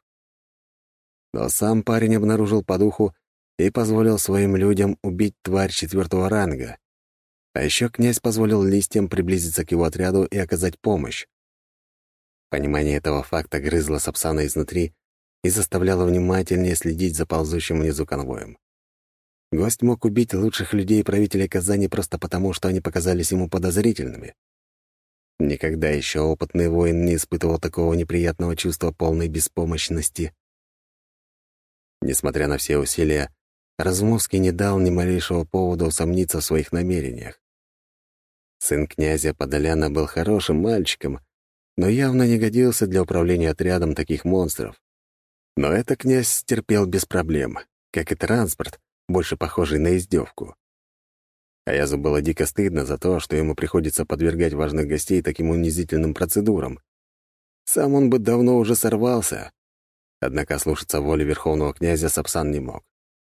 Но сам парень обнаружил подуху и позволил своим людям убить тварь четвертого ранга. А еще князь позволил листьям приблизиться к его отряду и оказать помощь. Понимание этого факта грызло Сапсана изнутри и заставляло внимательнее следить за ползущим внизу конвоем. Гость мог убить лучших людей правителя Казани просто потому, что они показались ему подозрительными. Никогда еще опытный воин не испытывал такого неприятного чувства полной беспомощности. Несмотря на все усилия, Разумовский не дал ни малейшего повода усомниться в своих намерениях. Сын князя Подоляна был хорошим мальчиком, но явно не годился для управления отрядом таких монстров. Но это князь стерпел без проблем, как и транспорт, больше похожий на издевку. Аязу было дико стыдно за то, что ему приходится подвергать важных гостей таким унизительным процедурам. Сам он бы давно уже сорвался, однако слушаться воли верховного князя Сапсан не мог.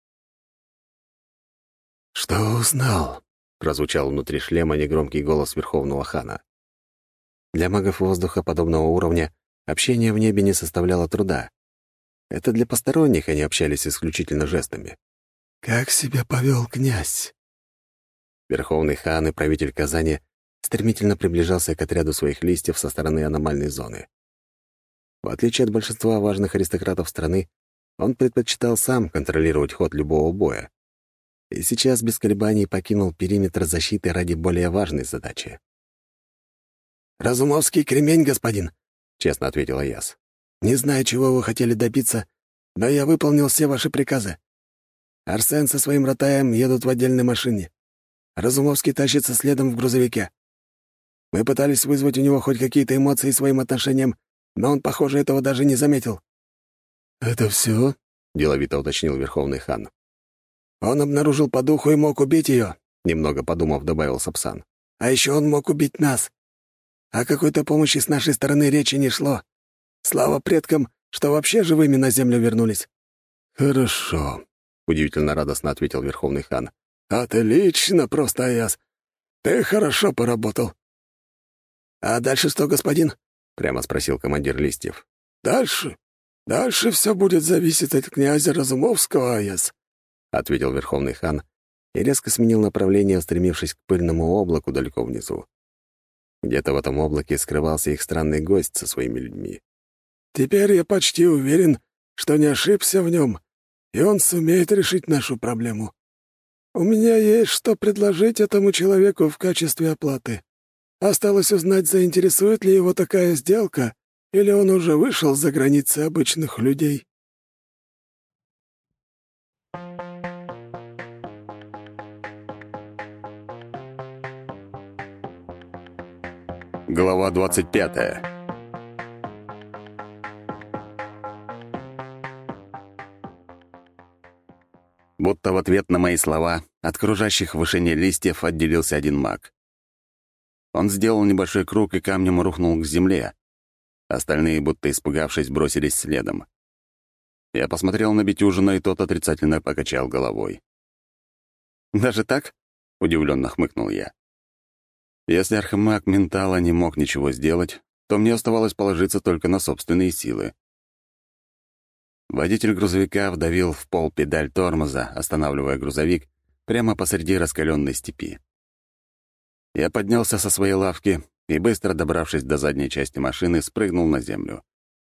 «Что узнал?» — прозвучал внутри шлема негромкий голос верховного хана. Для магов воздуха подобного уровня общение в небе не составляло труда. Это для посторонних они общались исключительно жестами. «Как себя повел князь?» Верховный хан и правитель Казани стремительно приближался к отряду своих листьев со стороны аномальной зоны. В отличие от большинства важных аристократов страны, он предпочитал сам контролировать ход любого боя. И сейчас без колебаний покинул периметр защиты ради более важной задачи. «Разумовский кремень, господин», — честно ответил Аяс. «Не знаю, чего вы хотели добиться, но я выполнил все ваши приказы. Арсен со своим ротаем едут в отдельной машине. Разумовский тащится следом в грузовике. Мы пытались вызвать у него хоть какие-то эмоции своим отношениям, но он, похоже, этого даже не заметил». «Это все? деловито уточнил Верховный хан. «Он обнаружил подуху и мог убить ее», — немного подумав, добавил Сапсан. «А еще он мог убить нас. О какой-то помощи с нашей стороны речи не шло. Слава предкам, что вообще живыми на землю вернулись». «Хорошо», — удивительно радостно ответил Верховный хан. «Отлично просто, Аяс. Ты хорошо поработал». «А дальше что, господин?» — прямо спросил командир Листьев. «Дальше? Дальше все будет зависеть от князя Разумовского, Аяс», — ответил Верховный хан и резко сменил направление, устремившись к пыльному облаку далеко внизу. Где-то в этом облаке скрывался их странный гость со своими людьми. «Теперь я почти уверен, что не ошибся в нем, и он сумеет решить нашу проблему. У меня есть что предложить этому человеку в качестве оплаты. Осталось узнать, заинтересует ли его такая сделка, или он уже вышел за границы обычных людей». Глава двадцать пятая. Будто в ответ на мои слова от кружащих в вышине листьев отделился один маг. Он сделал небольшой круг и камнем рухнул к земле. Остальные, будто испугавшись, бросились следом. Я посмотрел на Бетюжина, и тот отрицательно покачал головой. «Даже так?» — удивленно хмыкнул я. Если архимаг ментала не мог ничего сделать, то мне оставалось положиться только на собственные силы. Водитель грузовика вдавил в пол педаль тормоза, останавливая грузовик прямо посреди раскаленной степи. Я поднялся со своей лавки и, быстро добравшись до задней части машины, спрыгнул на землю.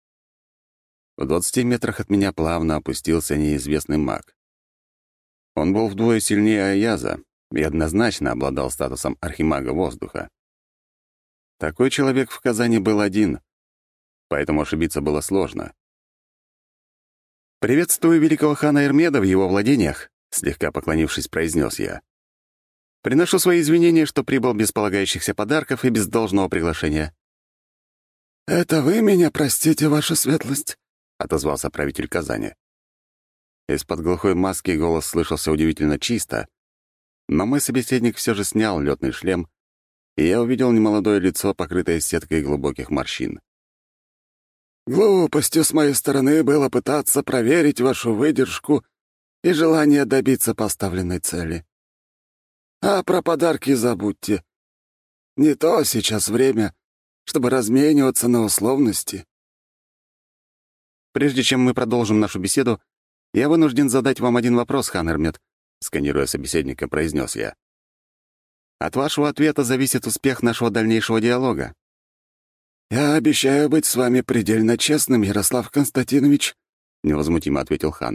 В двадцати метрах от меня плавно опустился неизвестный маг. Он был вдвое сильнее Аяза и однозначно обладал статусом архимага воздуха. Такой человек в Казани был один, поэтому ошибиться было сложно. «Приветствую великого хана Эрмеда в его владениях», — слегка поклонившись, произнес я. «Приношу свои извинения, что прибыл без полагающихся подарков и без должного приглашения». «Это вы меня простите, ваша светлость», — отозвался правитель Казани. Из-под глухой маски голос слышался удивительно чисто, но мой собеседник все же снял летный шлем, и я увидел немолодое лицо, покрытое сеткой глубоких морщин. «Глупостью с моей стороны было пытаться проверить вашу выдержку и желание добиться поставленной цели. А про подарки забудьте. Не то сейчас время, чтобы размениваться на условности». «Прежде чем мы продолжим нашу беседу, я вынужден задать вам один вопрос, хан Эрмед», — сканируя собеседника, произнес я. «От вашего ответа зависит успех нашего дальнейшего диалога». «Я обещаю быть с вами предельно честным, Ярослав Константинович», — невозмутимо ответил хан.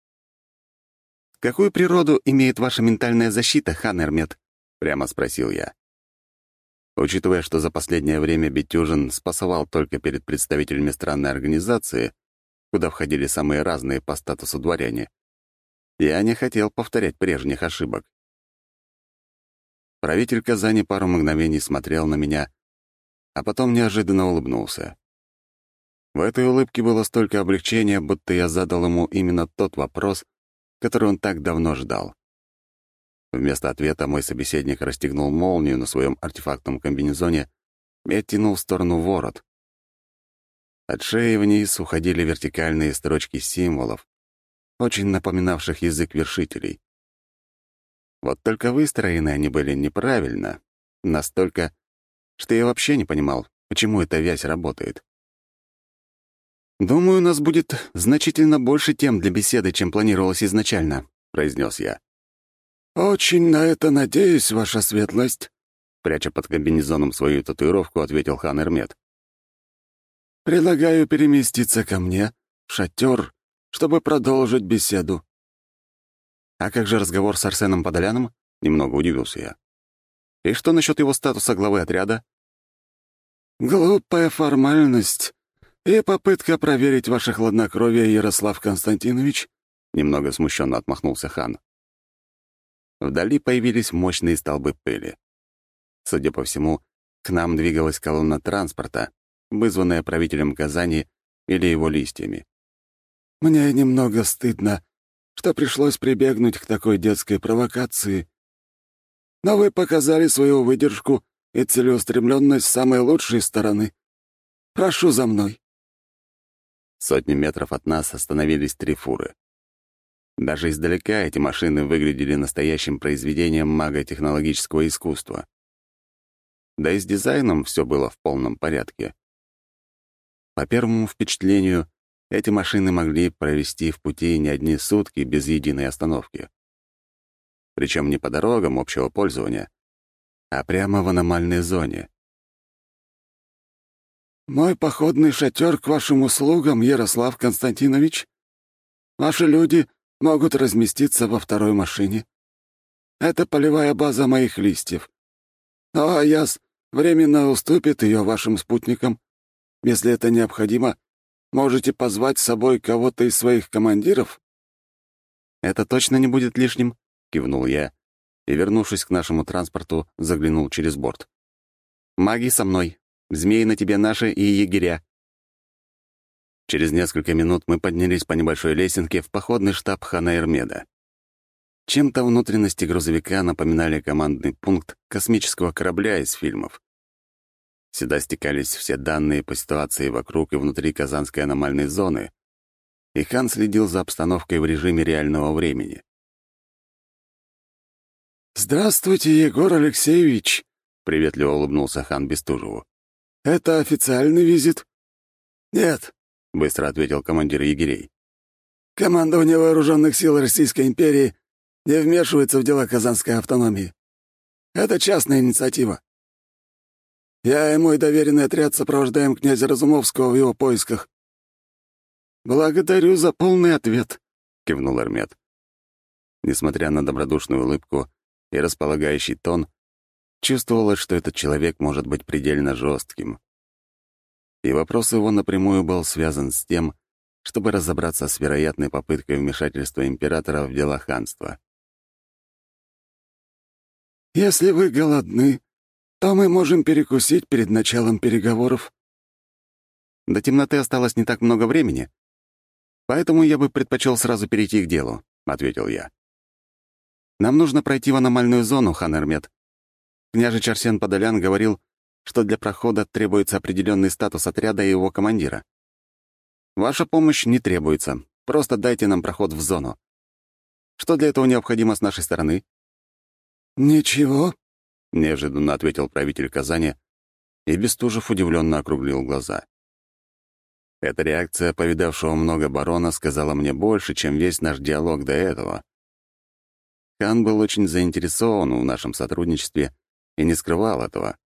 «Какую природу имеет ваша ментальная защита, хан Эрмед?» — прямо спросил я. Учитывая, что за последнее время Бетюжин спасовал только перед представителями странной организации, куда входили самые разные по статусу дворяне, я не хотел повторять прежних ошибок. Правитель Казани пару мгновений смотрел на меня, а потом неожиданно улыбнулся. В этой улыбке было столько облегчения, будто я задал ему именно тот вопрос, который он так давно ждал. Вместо ответа мой собеседник расстегнул молнию на своем артефактном комбинезоне и оттянул в сторону ворот. От шеи вниз уходили вертикальные строчки символов, очень напоминавших язык вершителей. Вот только выстроены они были неправильно, настолько, что я вообще не понимал, почему эта вязь работает. «Думаю, у нас будет значительно больше тем для беседы, чем планировалось изначально», — произнес я. «Очень на это надеюсь, ваша светлость», — пряча под комбинезоном свою татуировку, ответил хан Эрмед. «Предлагаю переместиться ко мне, в шатер, чтобы продолжить беседу». «А как же разговор с Арсеном Подоляном?» — немного удивился я. «И что насчет его статуса главы отряда?» «Глупая формальность и попытка проверить ваше хладнокровие, Ярослав Константинович», — немного смущенно отмахнулся хан. Вдали появились мощные столбы пыли. Судя по всему, к нам двигалась колонна транспорта, вызванная правителем Казани или его листьями. «Мне немного стыдно, что пришлось прибегнуть к такой детской провокации. Но вы показали свою выдержку и целеустремленность с самой лучшей стороны. Прошу за мной». Сотни метров от нас остановились три фуры. Даже издалека эти машины выглядели настоящим произведением мага-технологического искусства. Да и с дизайном все было в полном порядке. По первому впечатлению, эти машины могли провести в пути не одни сутки без единой остановки. Причем не по дорогам общего пользования, а прямо в аномальной зоне. «Мой походный шатер к вашим услугам, Ярослав Константинович. Ваши люди могут разместиться во второй машине. Это полевая база моих листьев. А Аяс временно уступит ее вашим спутникам. Если это необходимо, можете позвать с собой кого-то из своих командиров». «Это точно не будет лишним», — кивнул я и, вернувшись к нашему транспорту, заглянул через борт. «Маги со мной. Змеи на тебе наши и егеря». Через несколько минут мы поднялись по небольшой лесенке в походный штаб хана Эрмеда. Чем-то внутренности грузовика напоминали командный пункт космического корабля из фильмов. Сюда стекались все данные по ситуации вокруг и внутри Казанской аномальной зоны, и хан следил за обстановкой в режиме реального времени. «Здравствуйте, Егор Алексеевич!» — приветливо улыбнулся хан Бестужеву. «Это официальный визит?» «Нет», — быстро ответил командир егерей. «Командование Вооруженных сил Российской империи не вмешивается в дела Казанской автономии. Это частная инициатива. Я и мой доверенный отряд сопровождаем князя Разумовского в его поисках». «Благодарю за полный ответ», — кивнул Эрмед. Несмотря на добродушную улыбку и располагающий тон, чувствовалось, что этот человек может быть предельно жестким. И вопрос его напрямую был связан с тем, чтобы разобраться с вероятной попыткой вмешательства императора в дела ханства. «Если вы голодны, то мы можем перекусить перед началом переговоров». «До темноты осталось не так много времени, поэтому я бы предпочел сразу перейти к делу», — ответил я. «Нам нужно пройти в аномальную зону, хан Эрмед. Княжич Арсен Подолян говорил, что для прохода требуется определенный статус отряда и его командира. Ваша помощь не требуется, просто дайте нам проход в зону. Что для этого необходимо с нашей стороны?» «Ничего», — неожиданно ответил правитель Казани, и Бестужев удивленно округлил глаза. Эта реакция повидавшего много барона сказала мне больше, чем весь наш диалог до этого. Хан был очень заинтересован в нашем сотрудничестве и не скрывал этого.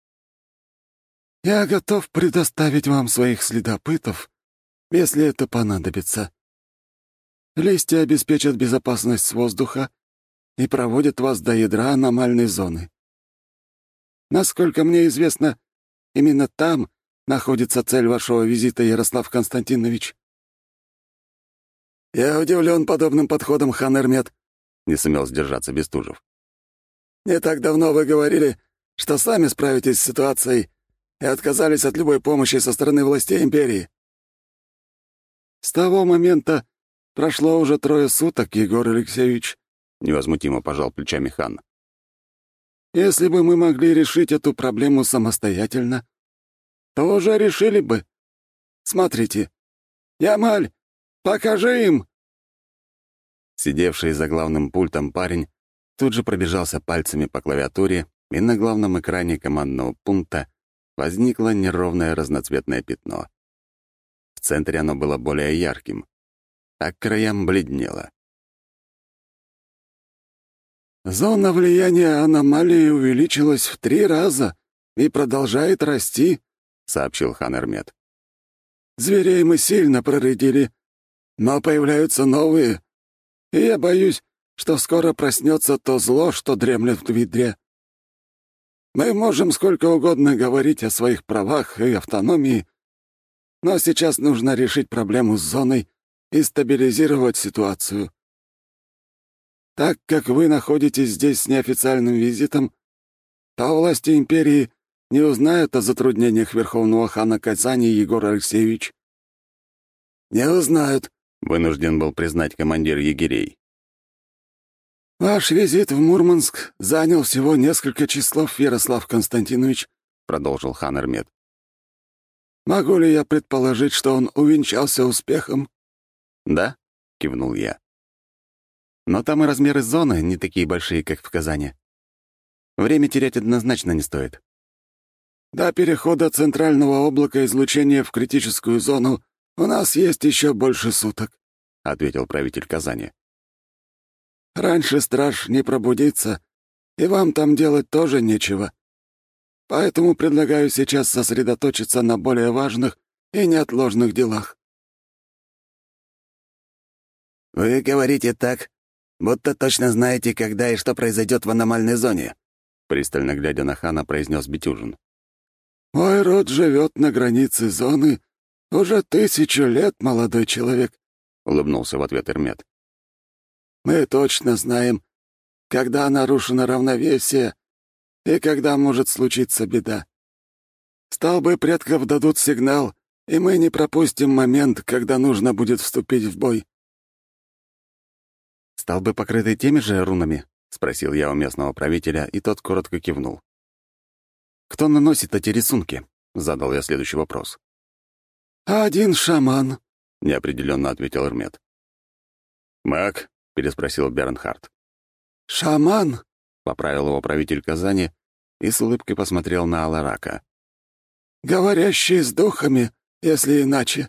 «Я готов предоставить вам своих следопытов, если это понадобится. Листья обеспечат безопасность с воздуха и проводят вас до ядра аномальной зоны. Насколько мне известно, именно там находится цель вашего визита, Ярослав Константинович». «Я удивлен подобным подходом, хан Эрмед», — не сумел сдержаться Бестужев. «Не так давно вы говорили, что сами справитесь с ситуацией и отказались от любой помощи со стороны властей империи». «С того момента прошло уже трое суток, Егор Алексеевич», — невозмутимо пожал плечами хан. «Если бы мы могли решить эту проблему самостоятельно, то уже решили бы. Смотрите. Ямаль, покажи им!» Сидевший за главным пультом парень тут же пробежался пальцами по клавиатуре, и на главном экране командного пункта возникло неровное разноцветное пятно. В центре оно было более ярким, а к краям бледнело. «Зона влияния аномалии увеличилась в три раза и продолжает расти», — сообщил хан Эрмед. «Зверей мы сильно проредили, но появляются новые, и я боюсь, что скоро проснется то зло, что дремлет в ведре». Мы можем сколько угодно говорить о своих правах и автономии, но сейчас нужно решить проблему с зоной и стабилизировать ситуацию. Так как вы находитесь здесь с неофициальным визитом, то власти империи не узнают о затруднениях Верховного хана Казани Егор Алексеевич. «Не узнают», — вынужден был признать командир егерей. «Ваш визит в Мурманск занял всего несколько часов, Ярослав Константинович», — продолжил хан Эрмет. «Могу ли я предположить, что он увенчался успехом?» «Да», — кивнул я. «Но там и размеры зоны не такие большие, как в Казани. Время терять однозначно не стоит». «До перехода центрального облака излучения в критическую зону у нас есть еще больше суток», — ответил правитель Казани. «Раньше страж не пробудится, и вам там делать тоже нечего. Поэтому предлагаю сейчас сосредоточиться на более важных и неотложных делах». «Вы говорите так, будто точно знаете, когда и что произойдет в аномальной зоне», — пристально глядя на хана, произнес Битюжин. «Мой род живет на границе зоны уже тысячу лет, молодой человек», — улыбнулся в ответ Эрмет. «Мы точно знаем, когда нарушено равновесие и когда может случиться беда. Столбы предков дадут сигнал, и мы не пропустим момент, когда нужно будет вступить в бой». «Столбы покрыты теми же рунами?» — спросил я у местного правителя, и тот коротко кивнул. «Кто наносит эти рисунки?» — задал я следующий вопрос. «Один шаман», — неопределенно ответил Эрмет. «Маг?» — переспросил Бернхард. «Шаман?» — поправил его правитель Казани и с улыбкой посмотрел на Аларака. «Говорящий с духами, если иначе».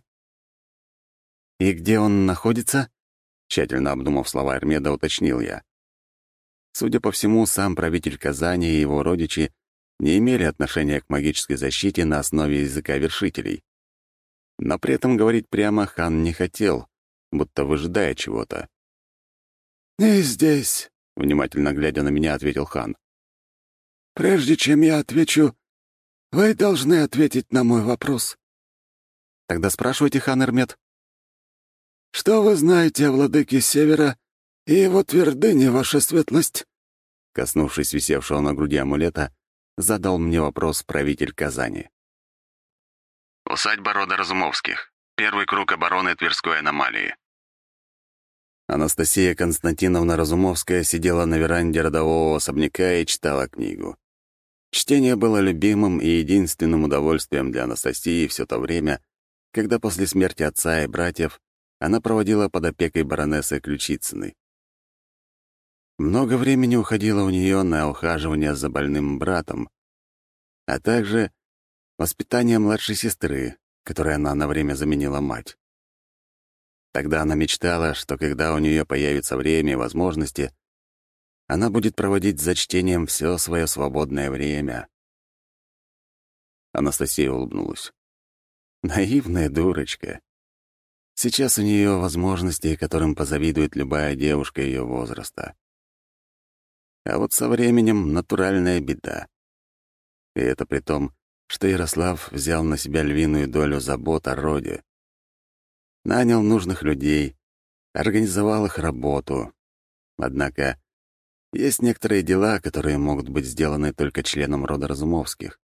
«И где он находится?» — тщательно обдумав слова Эрмеда, уточнил я. Судя по всему, сам правитель Казани и его родичи не имели отношения к магической защите на основе языка вершителей. Но при этом говорить прямо хан не хотел, будто выжидая чего-то. «Не здесь», — внимательно глядя на меня, ответил хан. «Прежде чем я отвечу, вы должны ответить на мой вопрос». «Тогда спрашивайте, хан Эрмет». «Что вы знаете о владыке Севера и его твердыне, ваша светлость?» Коснувшись висевшего на груди амулета, задал мне вопрос правитель Казани. «Усадьба рода Разумовских. Первый круг обороны Тверской аномалии». Анастасия Константиновна Разумовская сидела на веранде родового особняка и читала книгу. Чтение было любимым и единственным удовольствием для Анастасии все то время, когда после смерти отца и братьев она проводила под опекой баронессы Ключицыной. Много времени уходило у нее на ухаживание за больным братом, а также воспитание младшей сестры, которой она на время заменила мать. Тогда она мечтала, что когда у нее появится время и возможности, она будет проводить за чтением все свое свободное время. Анастасия улыбнулась. Наивная дурочка. Сейчас у нее возможности, которым позавидует любая девушка ее возраста. А вот со временем натуральная беда. И это при том, что Ярослав взял на себя львиную долю забот о роде. Нанял нужных людей, организовал их работу. Однако есть некоторые дела, которые могут быть сделаны только членом рода Разумовских.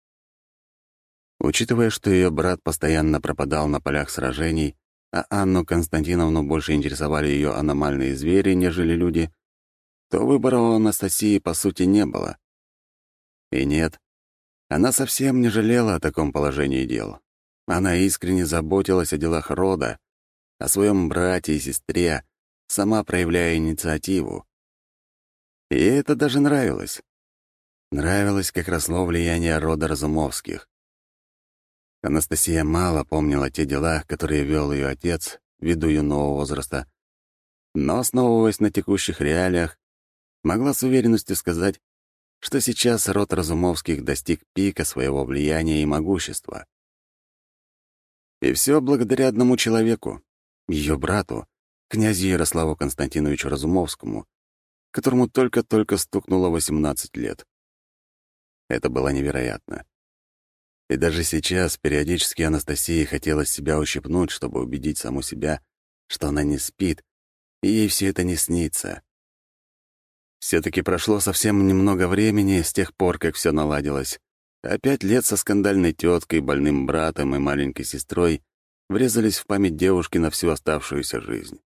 Учитывая, что ее брат постоянно пропадал на полях сражений, а Анну Константиновну больше интересовали ее аномальные звери, нежели люди, то выбора у Анастасии, по сути, не было. И нет, она совсем не жалела о таком положении дел. Она искренне заботилась о делах рода, о своем брате и сестре, сама проявляя инициативу. И это даже нравилось. Нравилось, как росло влияние рода Разумовских. Анастасия мало помнила те дела, которые вел ее отец ввиду юного возраста, но, основываясь на текущих реалиях, могла с уверенностью сказать, что сейчас род Разумовских достиг пика своего влияния и могущества. И все благодаря одному человеку, ее брату, князю Ярославу Константиновичу Разумовскому, которому только-только стукнуло восемнадцать лет. Это было невероятно. И даже сейчас периодически Анастасии хотелось себя ущипнуть, чтобы убедить саму себя, что она не спит, и ей все это не снится. Все-таки прошло совсем немного времени с тех пор, как все наладилось, а пять лет со скандальной теткой, больным братом и маленькой сестрой врезались в память девушки на всю оставшуюся жизнь.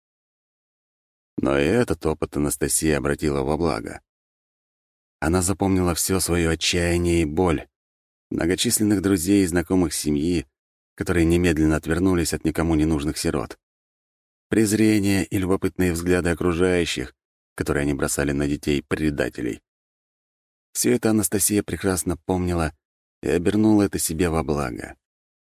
Но и этот опыт Анастасия обратила во благо. Она запомнила все свое отчаяние и боль, многочисленных друзей и знакомых семьи, которые немедленно отвернулись от никому не нужных сирот, презрение и любопытные взгляды окружающих, которые они бросали на детей-предателей. Все это Анастасия прекрасно помнила и обернула это себе во благо.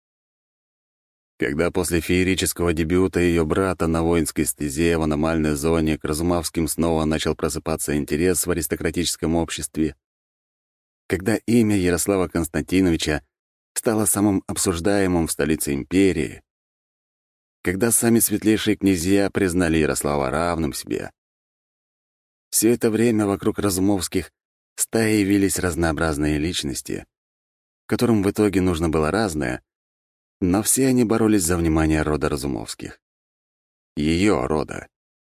Когда после феерического дебюта ее брата на воинской стезе в аномальной зоне к Разумовским снова начал просыпаться интерес в аристократическом обществе, когда имя Ярослава Константиновича стало самым обсуждаемым в столице империи, когда сами светлейшие князья признали Ярослава равным себе, все это время вокруг Разумовских стаей явились разнообразные личности, которым в итоге нужно было разное, но все они боролись за внимание рода Разумовских. Ее рода.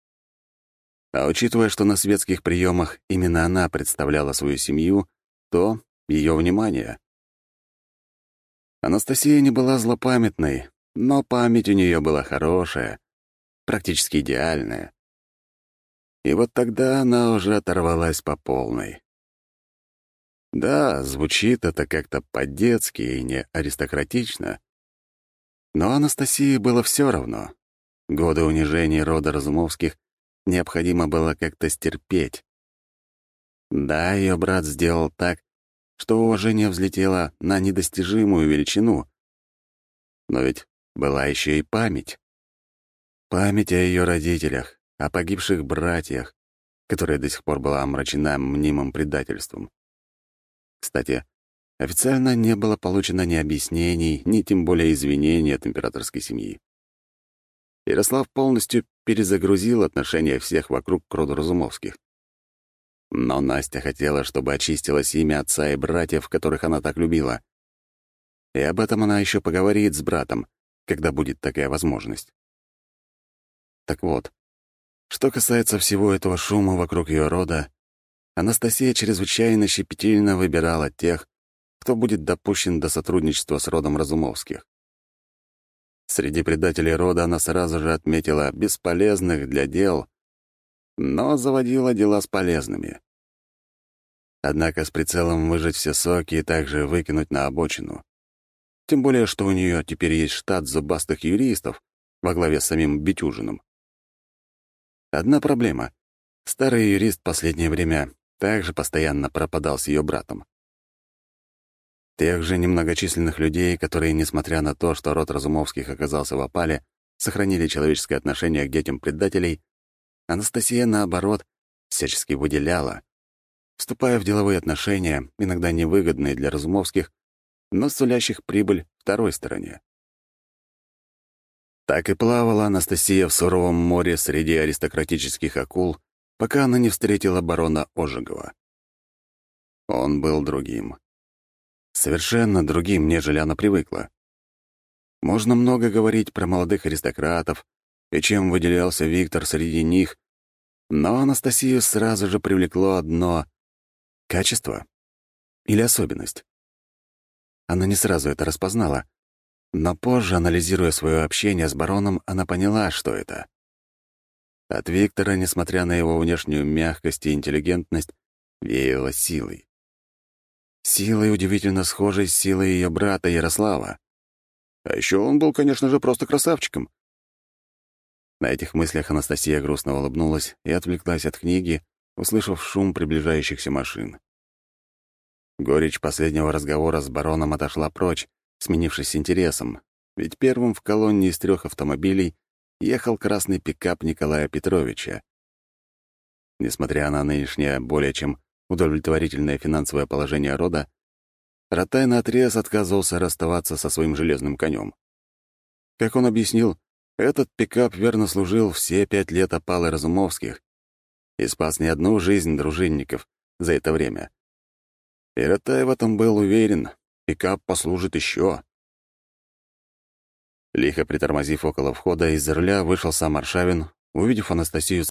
А учитывая, что на светских приемах именно она представляла свою семью, то ее внимание. Анастасия не была злопамятной, но память у нее была хорошая, практически идеальная. И вот тогда она уже оторвалась по полной. Да, звучит это как-то по-детски и не аристократично, но Анастасии было все равно. Годы унижения рода Разумовских необходимо было как-то стерпеть. Да, ее брат сделал так, что уважение взлетело на недостижимую величину. Но ведь была еще и память. Память о ее родителях, о погибших братьях, которая до сих пор была омрачена мнимым предательством. Кстати, официально не было получено ни объяснений, ни тем более извинений от императорской семьи. Ярослав полностью перезагрузил отношения всех вокруг к роду Разумовских. Но Настя хотела, чтобы очистилось имя отца и братьев, которых она так любила. И об этом она еще поговорит с братом, когда будет такая возможность. Так вот, что касается всего этого шума вокруг ее рода, Анастасия чрезвычайно щепетильно выбирала тех, кто будет допущен до сотрудничества с родом Разумовских. Среди предателей рода она сразу же отметила бесполезных для дел, но заводила дела с полезными. Однако с прицелом выжать все соки и также выкинуть на обочину. Тем более, что у нее теперь есть штат зубастых юристов во главе с самим Битюжиным. Одна проблема. Старый юрист в последнее время также постоянно пропадал с ее братом. Тех же немногочисленных людей, которые, несмотря на то, что род Разумовских оказался в опале, сохранили человеческое отношение к детям предателей, Анастасия, наоборот, всячески выделяла, вступая в деловые отношения, иногда невыгодные для Разумовских, но сулящих прибыль второй стороне. Так и плавала Анастасия в суровом море среди аристократических акул, пока она не встретила барона Ожегова. Он был другим. Совершенно другим, нежели она привыкла. Можно много говорить про молодых аристократов и чем выделялся Виктор среди них, но Анастасию сразу же привлекло одно — качество или особенность. Она не сразу это распознала, но позже, анализируя свое общение с бароном, она поняла, что это. От Виктора, несмотря на его внешнюю мягкость и интеллигентность, веяло силой. Силой, удивительно схожей с силой ее брата Ярослава. А еще он был, конечно же, просто красавчиком. На этих мыслях Анастасия грустно улыбнулась и отвлеклась от книги, услышав шум приближающихся машин. Горечь последнего разговора с бароном отошла прочь, сменившись интересом, ведь первым в колонне из трех автомобилей ехал красный пикап Николая Петровича. Несмотря на нынешнее более чем удовлетворительное финансовое положение рода, Ратай наотрез отказывался расставаться со своим железным конем. Как он объяснил, этот пикап верно служил все пять лет опалы Разумовских и спас не одну жизнь дружинников за это время. И Ротай в этом был уверен. Пикап послужит еще. Лихо притормозив около входа, из-за руля вышел сам Аршавин. Увидев Анастасию